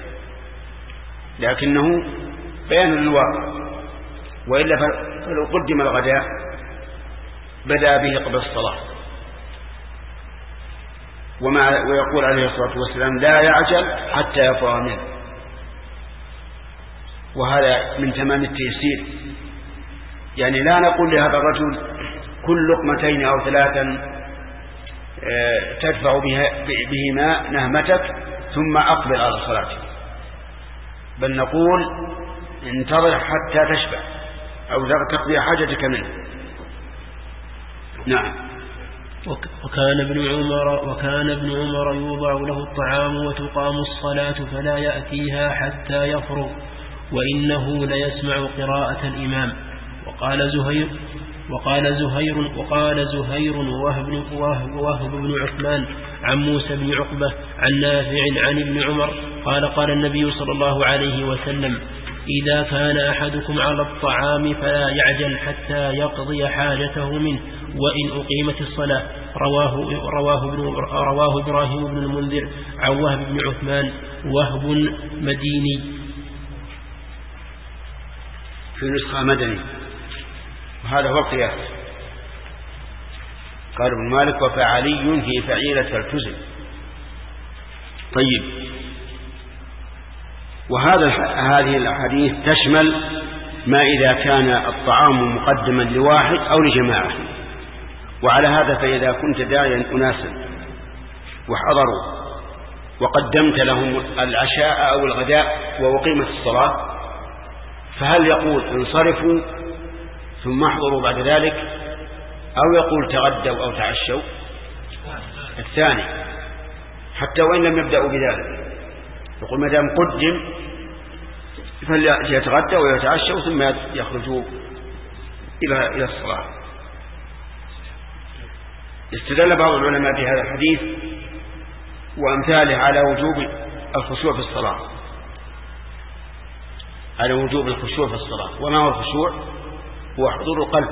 لكنه بيان للواقع، وإلا فلو قدم الغداء بدأ به قبل الصلاة. ويقول عليه الصلاة والسلام: لا يعجل حتى يفرغ منه. وهذا من تمام التيسير يعني لا نقول لهذا الرجل كل لقمتين أو 3 تدفع بهما نهمتك ثم أقبل على صلاتك، بل نقول انتظر حتى تشبع أو تقضي حاجتك منه. نعم. وكان ابن عمر يوضع له الطعام وتقام الصلاة فلا يأتيها حتى يفرغ، وإنه ليسمع قراءة الإمام. وقال زهير ووهب بن عثمان عن موسى بن عقبة عن نافع عن ابن عمر قال النبي صلى الله عليه وسلم: إذا كان أحدكم على الطعام فلا يعجل حتى يقضي حاجته منه وإن أقيمت الصلاة. رواه إبراهيم بن المنذر عن وهب بن عثمان وهب مديني في نسخة مدني، وهذا هو القياس. قال ابن مالك: وفعلي هي فعيلة التزم. طيب، هذه الحديث تشمل ما إذا كان الطعام مقدما لواحد أو لجماعة. وعلى هذا فإذا كنت داعيا أناسا وحضروا وقدمت لهم العشاء أو الغداء وأقيمت الصلاة، فهل يقول انصرفوا ثم احضروا بعد ذلك، أو يقول تغدوا أو تعشوا؟ الثاني، حتى وإن لم يبدأوا بذلك يقول ما دام قدم فليتغدوا ويتعشوا ثم يخرجوا إلى الصلاة. استدل بعض العلماء بهذا الحديث وأمثاله على وجوب الخشوع في الصلاة، على وجوب الخشوع في الصلاة. وما هو الخشوع؟ هو حضور القلب.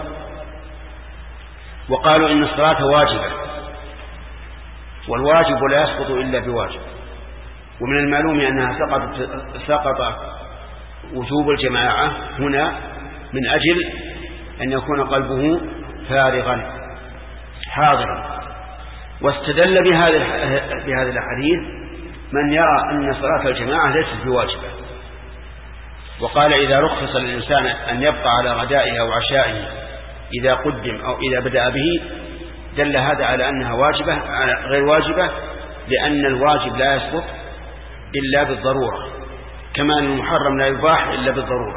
وقالوا إن الصلاة واجبة، والواجب لا يسقط إلا بواجب. ومن المعلوم أنها سقط وجوب الجماعة هنا من أجل أن يكون قلبه فارغا حاضرا. واستدل بهذا الحديث من يرى أن صلاة الجماعة ليست بواجبة، وقال إذا رخص للإنسان أن يبقى على غدائه أو عشائه إذا قدم أو إذا بدأ به، دل هذا على أنها واجبة غير واجبة، لأن الواجب لا يسقط إلا بالضرورة، كما أن المحرم لا يباح إلا بالضرورة.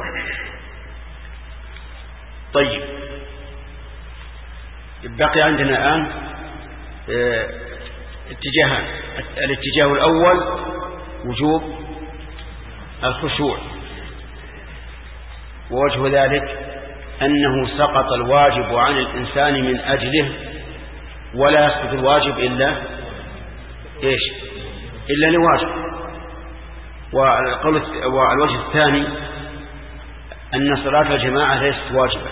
طيب، بقي عندنا الآن اتجاهان. الاتجاه الأول وجوب الخشوع، ووجه ذلك أنه سقط الواجب عن الإنسان من أجله، ولا يسقط الواجب إلا لواجب. والوجه الثاني أن صلاة الجماعة ليست واجبة،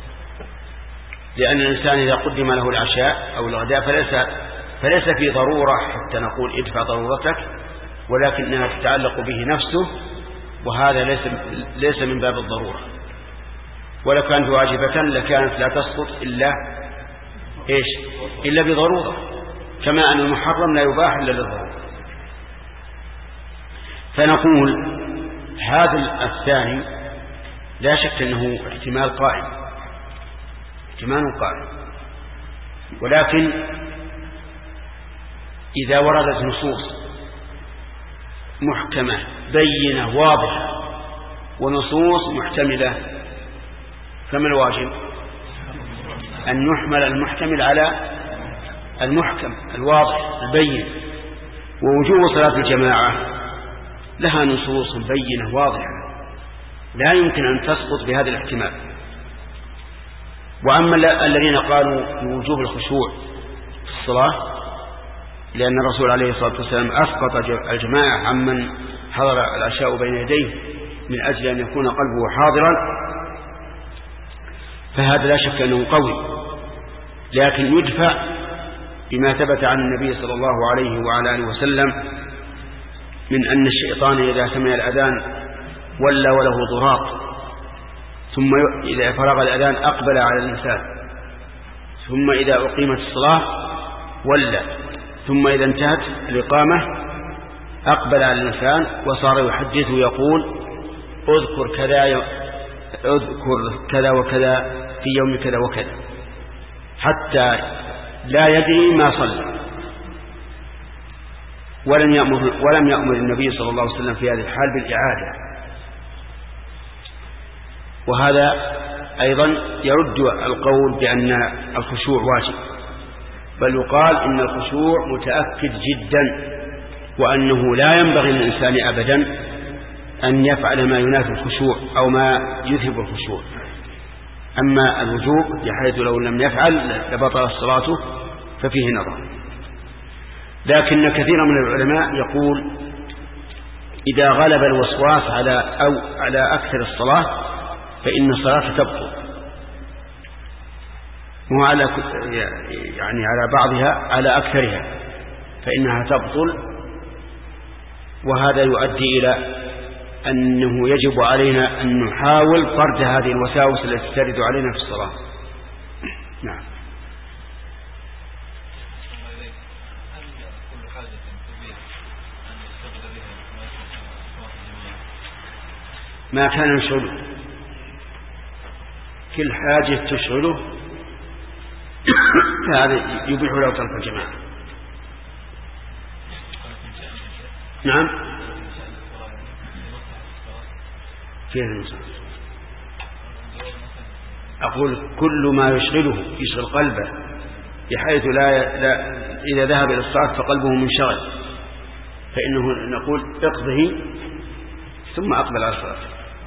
لأن الإنسان إذا قدم له العشاء أو الغداء فليس في ضرورة حتى نقول ادفع ضرورتك، ولكنها تتعلق به نفسه، وهذا ليس من باب الضرورة. ولو كانت واجبة لكانت لا تسقط إلا بضرورة، كما أن المحرم لا يباح إلا للضرورة. فنقول هذا الثاني لا شك أنه احتمال قائم، ولكن إذا وردت نصوص محكمة بينة واضحة ونصوص محتملة، فما الواجب؟ أن يحمل المحتمل على المحكم الواضح البين. ووجوب صلاة الجماعة لها نصوص بينة واضحة لا يمكن أن تسقط بهذا الاحتمال. وأما الذين قالوا بوجوب الخشوع في الصلاة، لأن الرسول عليه الصلاة والسلام أسقط الجماعة عمن حضر العشاء بين يديه من أجل أن يكون قلبه حاضرا، فهذا لا شك أنه قوي، لكن يدفع بما ثبت عن النبي صلى الله عليه وعلى آله وسلم من أن الشيطان إذا سمع الأذان ولى وله ضراط، ثم إذا فرغ الأذان أقبل على الإنسان، ثم إذا أقيمت الصلاة ولى، ثم إذا انتهت الإقامة أقبل على الإنسان وصار يحدث يقول اذكر كذا اذكر كذا وكذا في يوم كذا وكذا، حتى لا يدري ما صلى. ولم يأمر النبي صلى الله عليه وسلم في هذه الحال بالإعادة. وهذا أيضا يرد القول بأن الخشوع واجب، بل يقال إن الخشوع متأكد جدا، وأنه لا ينبغي للإنسان أبدا أن يفعل ما ينافي الخشوع أو ما يذهب الخشوع. أما الوجوب بحيث لو لم يفعل لبطل صلاته ففيه نظر. لكن كثير من العلماء يقول إذا غلب الوسواس على أكثر الصلاة فإن الصلاة تبطل، مو على يعني على بعضها، على أكثرها فإنها تبطل. وهذا يؤدي إلى أنه يجب علينا أن نحاول طرد هذه الوساوس التي ترد علينا في الصلاة. نعم. ما كان يشغله، كل حاجة تشغله هذا يبيح له ترك الجماعة. نعم فيه المصاب. أقول كل ما يشغله يشغل قلبه بحيث إذا ذهب إلى الصلاة فقلبه منشغل، فإنه نقول اقضه ثم أقبل على الصلاة.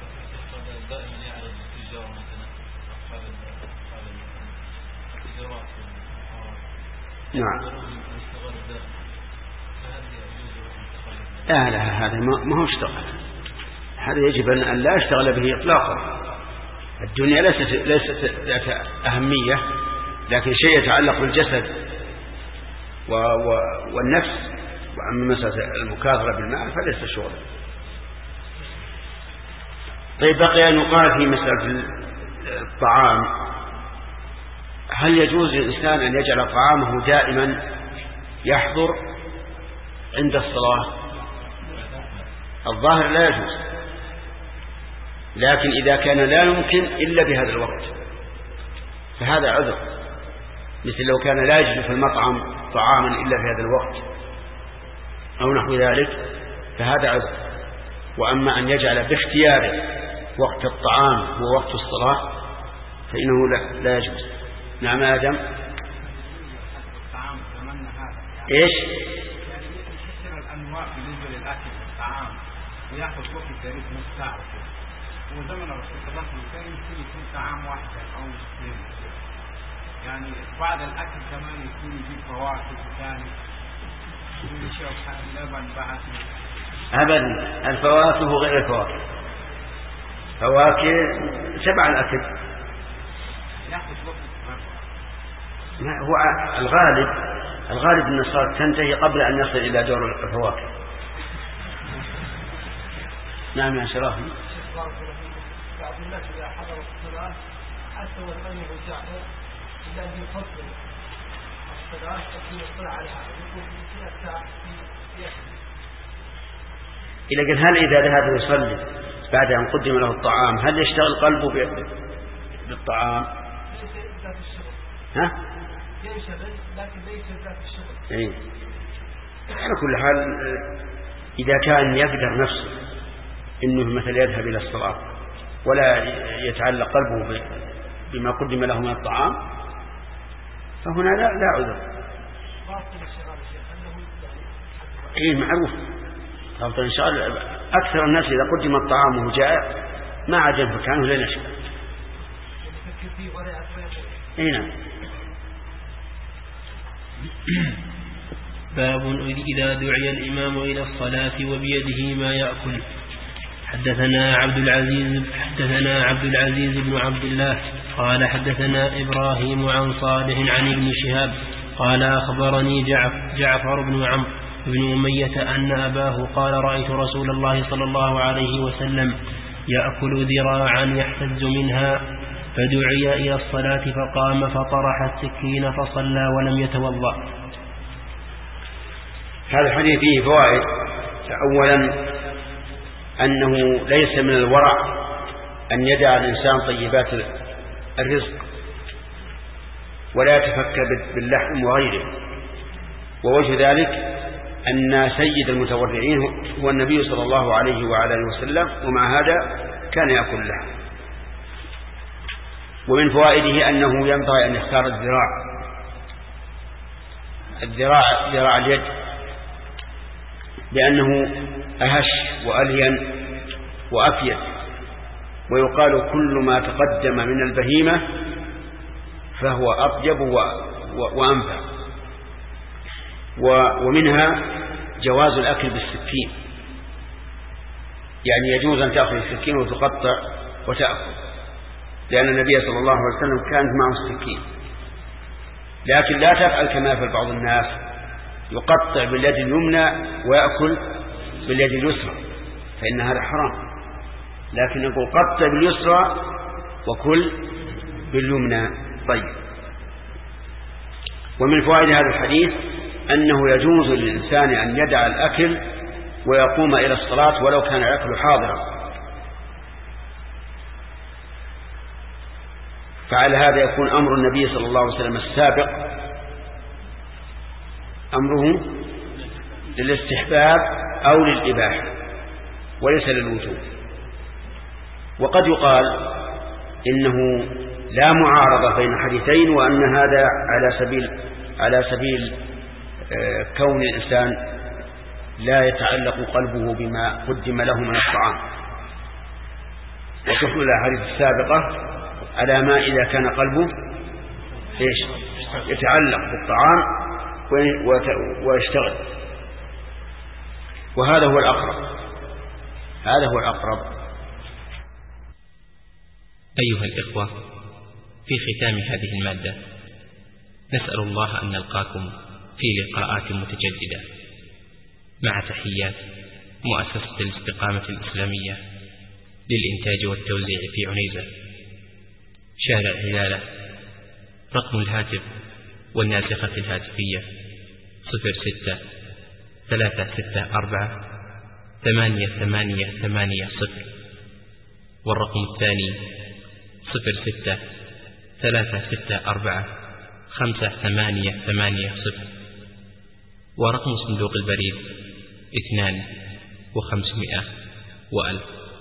نعم. لا هذا ما هو اشتغل، هذا يجب أن لا يشتغل به إطلاقا. الدنيا ليست ذات أهمية، لكن شيء يتعلق بالجسد والنفس، وأما مسألة المكاثرة بالمال فليس شغل. طيب بقي أن يقال في مسألة الطعام، هل يجوز للإنسان أن يجعل طعامه دائما يحضر عند الصلاة؟ الظاهر لا يجوز، لكن إذا كان لا يمكن إلا بهذا الوقت فهذا عذر، مثل لو كان لا يجد في المطعم طعاما إلا في هذا الوقت أو نحو ذلك فهذا عذر. وأما أن يجعل باختياره وقت الطعام هو وقت الصلاة فإنه لا يجوز. نعم آدم. إيش؟ يعني يكثر الأنواع بالنسبة للأكل والطعام ويأخذ وقت تقريبا نص ساعة، وزمن الرسول صلى الله عليه وسلم كان يكون طعام واحد أو اثنين، يعني بعد الأكل كمان يكون يجيب فواكه ثاني ويشرب لبن بعد. أبدا، الفواكه غير الفواكه، فواكه تبع الأكل. يأخذ وقت. هو الغالب أن الصلاة تنتهي قبل أن يصل إلى دور الفواكه. نعم يا شرافي. بعض الناس إذا حضروا الصلاة حتى ولم يرجعوا إلا أن يفضل الصلاة التي يطلع عليها يكون في الساعة إلى قال هل إذا ذهب يصلي بعد أن قدم له الطعام هل يشتغل قلبه بالطعام؟ ها؟ يشتغل لكن ليس ذات الشغل. إيه. على كل حال إذا كان يقدر نفسه إنه مثل يذهب إلى الصلاة ولا يتعلق قلبه بما قدم له من الطعام فهنا لا عذر. إيه معروف. طبعا إن شاء الله أكثر الناس إذا قدم الطعام وهو جائع ما عاد ينفك عنه لا نشأ. إيه نعم. باب إذا دعي الإمام إلى الصلاة وبيده ما يأكل. حدثنا عبد العزيز بن عبد الله قال حدثنا إبراهيم عن صالح عن ابن شهاب قال أخبرني جعفر بن عمرو بن أمية أن أباه قال رأيت رسول الله صلى الله عليه وسلم يأكل ذراعا يحتز منها فدعي إلى الصلاة فقام فطرح السكين فصلى ولم يتوضأ. هذا الحديث فيه فوائد. أولا أنه ليس من الورع أن يدع الإنسان طيبات الرزق ولا يتفكر باللحم وغيره. ووجه ذلك أن سيد المتورعين هو النبي صلى الله عليه وعلى آله وسلم، ومع هذا كان يأكل اللحم. ومن فوائده أنه ينبغي أن يختار ذراع اليد، لأنه أهش وألين وأفيد. ويقال كل ما تقدم من البهيمة فهو أطيب وأنفع. ومنها جواز الأكل بالسكين، يعني يجوز أن تأخذ السكين وتقطع وتأكل، لأن النبي صلى الله عليه وسلم كانت معه السكين. لكن لا تفعل كما يفعل بعض الناس، يقطع باليد اليمنى ويأكل باليد اليسرى، فإن هذا حرام. لكن نقول قطع باليسرى وكل باليمنى. طيب. ومن فوائد هذا الحديث أنه يجوز للإنسان أن يدع الأكل ويقوم إلى الصلاة ولو كان الأكل حاضرا، فعلى هذا يكون أمر النبي صلى الله عليه وسلم السابق أمره للاستحباب أو للإباحة وليس للوجوب. وقد يقال إنه لا معارضة بين حديثين، وأن هذا على سبيل كون الإنسان لا يتعلق قلبه بما قدم له من الطعام، وتحمل الأحاديث السابقة على ما إذا كان قلبه يتعلق بالطعام ويشتغل. وهذا هو الأقرب. أيها الإخوة، في ختام هذه المادة نسأل الله أن نلقاكم في لقاءات متجددة، مع تحيات مؤسسة الاستقامة الإسلامية للإنتاج والتوزيع في عنيزة، شارع هلالة. رقم الهاتف والناسخة الهاتفية 06-364-8880، والرقم الثاني 06-364-5880، ورقم صندوق البريد 2 و500 و1000.